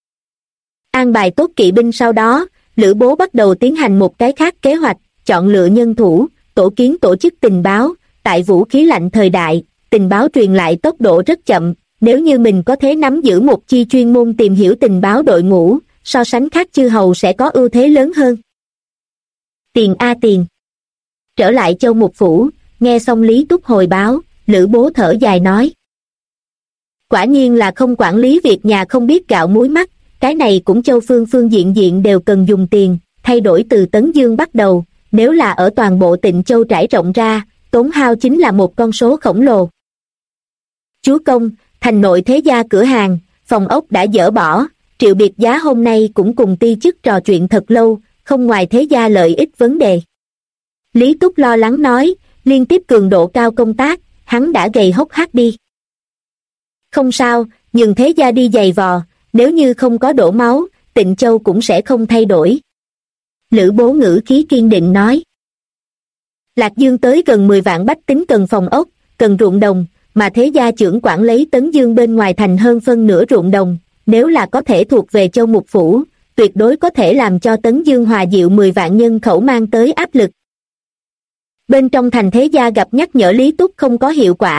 A: An bài tốt kỵ binh sau đó, Lữ Bố bắt đầu tiến hành một cái khác kế hoạch, chọn lựa nhân thủ, tổ kiến tổ chức tình báo, tại vũ khí lạnh thời đại, tình báo truyền lại tốc độ rất chậm, nếu như mình có thể nắm giữ một chi chuyên môn tìm hiểu tình báo đội ngũ, so sánh khác chư hầu sẽ có ưu thế lớn hơn. Tiền a tiền. Trở lại Châu Mục Phủ, nghe xong Lý Túc hồi báo, Lữ Bố thở dài nói. Quả nhiên là không quản lý việc nhà không biết gạo muối mắt, cái này cũng Châu phương diện diện đều cần dùng tiền, thay đổi từ Tấn Dương bắt đầu, nếu là ở toàn bộ Tịnh Châu trải rộng ra, tốn hao chính là một con số khổng lồ. Chúa công, thành nội thế gia cửa hàng, phòng ốc đã dỡ bỏ, Triệu Biệt Giá hôm nay cũng cùng ti chức trò chuyện thật lâu, không ngoài thế gia lợi ích vấn đề. Lý Túc lo lắng nói, liên tiếp cường độ cao công tác, hắn đã gầy hốc hác đi. Không sao, nhường thế gia đi giày vò, nếu như không có đổ máu, Tịnh Châu cũng sẽ không thay đổi. Lữ Bố ngữ khí kiên định nói. Lạc Dương tới gần 10 vạn bách tính cần phòng ốc, cần ruộng đồng, mà thế gia trưởng quản lấy Tấn Dương bên ngoài thành hơn phân nửa ruộng đồng, nếu là có thể thuộc về Châu Mục Phủ, tuyệt đối có thể làm cho Tấn Dương hòa dịu 10 vạn nhân khẩu mang tới áp lực. Bên trong thành thế gia gặp nhắc nhở Lý Túc không có hiệu quả,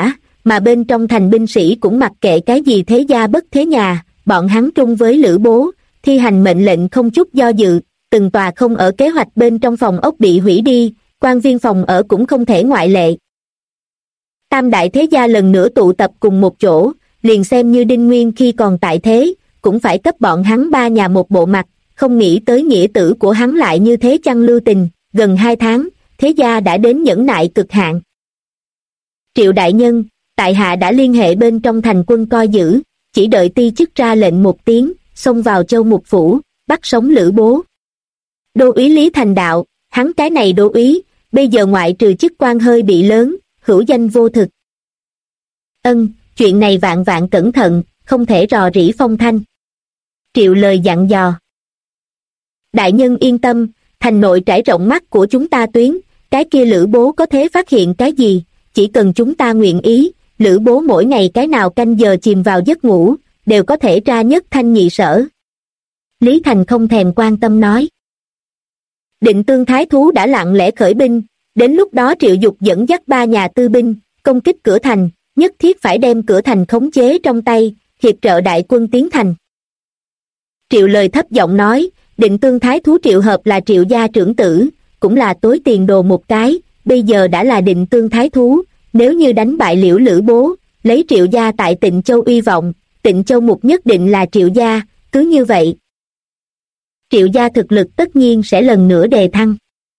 A: mà bên trong thành binh sĩ cũng mặc kệ cái gì thế gia bất thế nhà, bọn hắn trung với Lữ Bố, thi hành mệnh lệnh không chút do dự, từng tòa không ở kế hoạch bên trong phòng ốc bị hủy đi, quan viên phòng ở cũng không thể ngoại lệ. Tam đại thế gia lần nữa tụ tập cùng một chỗ, liền xem như Đinh Nguyên khi còn tại thế, cũng phải cấp bọn hắn ba nhà một bộ mặt, không nghĩ tới nghĩa tử của hắn lại như thế chăng lưu tình, gần 2 tháng, thế gia đã đến nhẫn nại cực hạn. Triệu đại nhân, tại hạ đã liên hệ bên trong thành quân coi giữ, chỉ đợi ti chức ra lệnh một tiếng, xông vào Châu Mục Phủ, bắt sống Lữ Bố. Đô úy Lý Thành đạo, hắn cái này đô úy, bây giờ ngoại trừ chức quan hơi bị lớn, hữu danh vô thực. Chuyện này vạn vạn cẩn thận, không thể rò rỉ phong thanh. Triệu lời dặn dò. Đại nhân yên tâm, thành nội trải rộng mắt của chúng ta tuyến, cái kia Lữ Bố có thể phát hiện cái gì, chỉ cần chúng ta nguyện ý, Lữ Bố mỗi ngày cái nào canh giờ chìm vào giấc ngủ, đều có thể ra nhất thanh nhị sở. Lý Thành không thèm quan tâm nói. Định Tương Thái Thú đã lặng lẽ khởi binh, đến lúc đó Triệu Dục dẫn dắt 3 nhà tư binh, công kích cửa thành, nhất thiết phải đem cửa thành khống chế trong tay, hiệp trợ đại quân tiến thành. Triệu lời thấp giọng nói, Định Tương Thái Thú Triệu Hợp là Triệu gia trưởng tử, cũng là tối tiền đồ một cái, bây giờ đã là Định Tương Thái Thú, nếu như đánh bại Liễu Lữ Bố, lấy Triệu gia tại Tịnh Châu uy vọng, Tịnh Châu mục nhất định là Triệu gia, cứ như vậy. Triệu gia thực lực tất nhiên sẽ lần nữa đề thăng.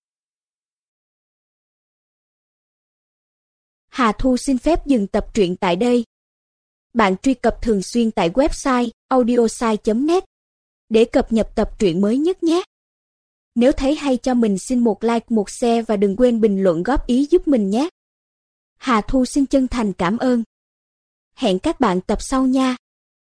B: Hà Thu xin phép dừng tập truyện tại đây. Bạn truy cập thường xuyên tại website audiosai.net để cập nhật tập truyện mới nhất nhé. Nếu thấy hay cho mình xin một like, một share và đừng quên bình luận góp ý giúp mình nhé. Hà Thu xin chân thành cảm ơn. Hẹn các bạn tập sau nha.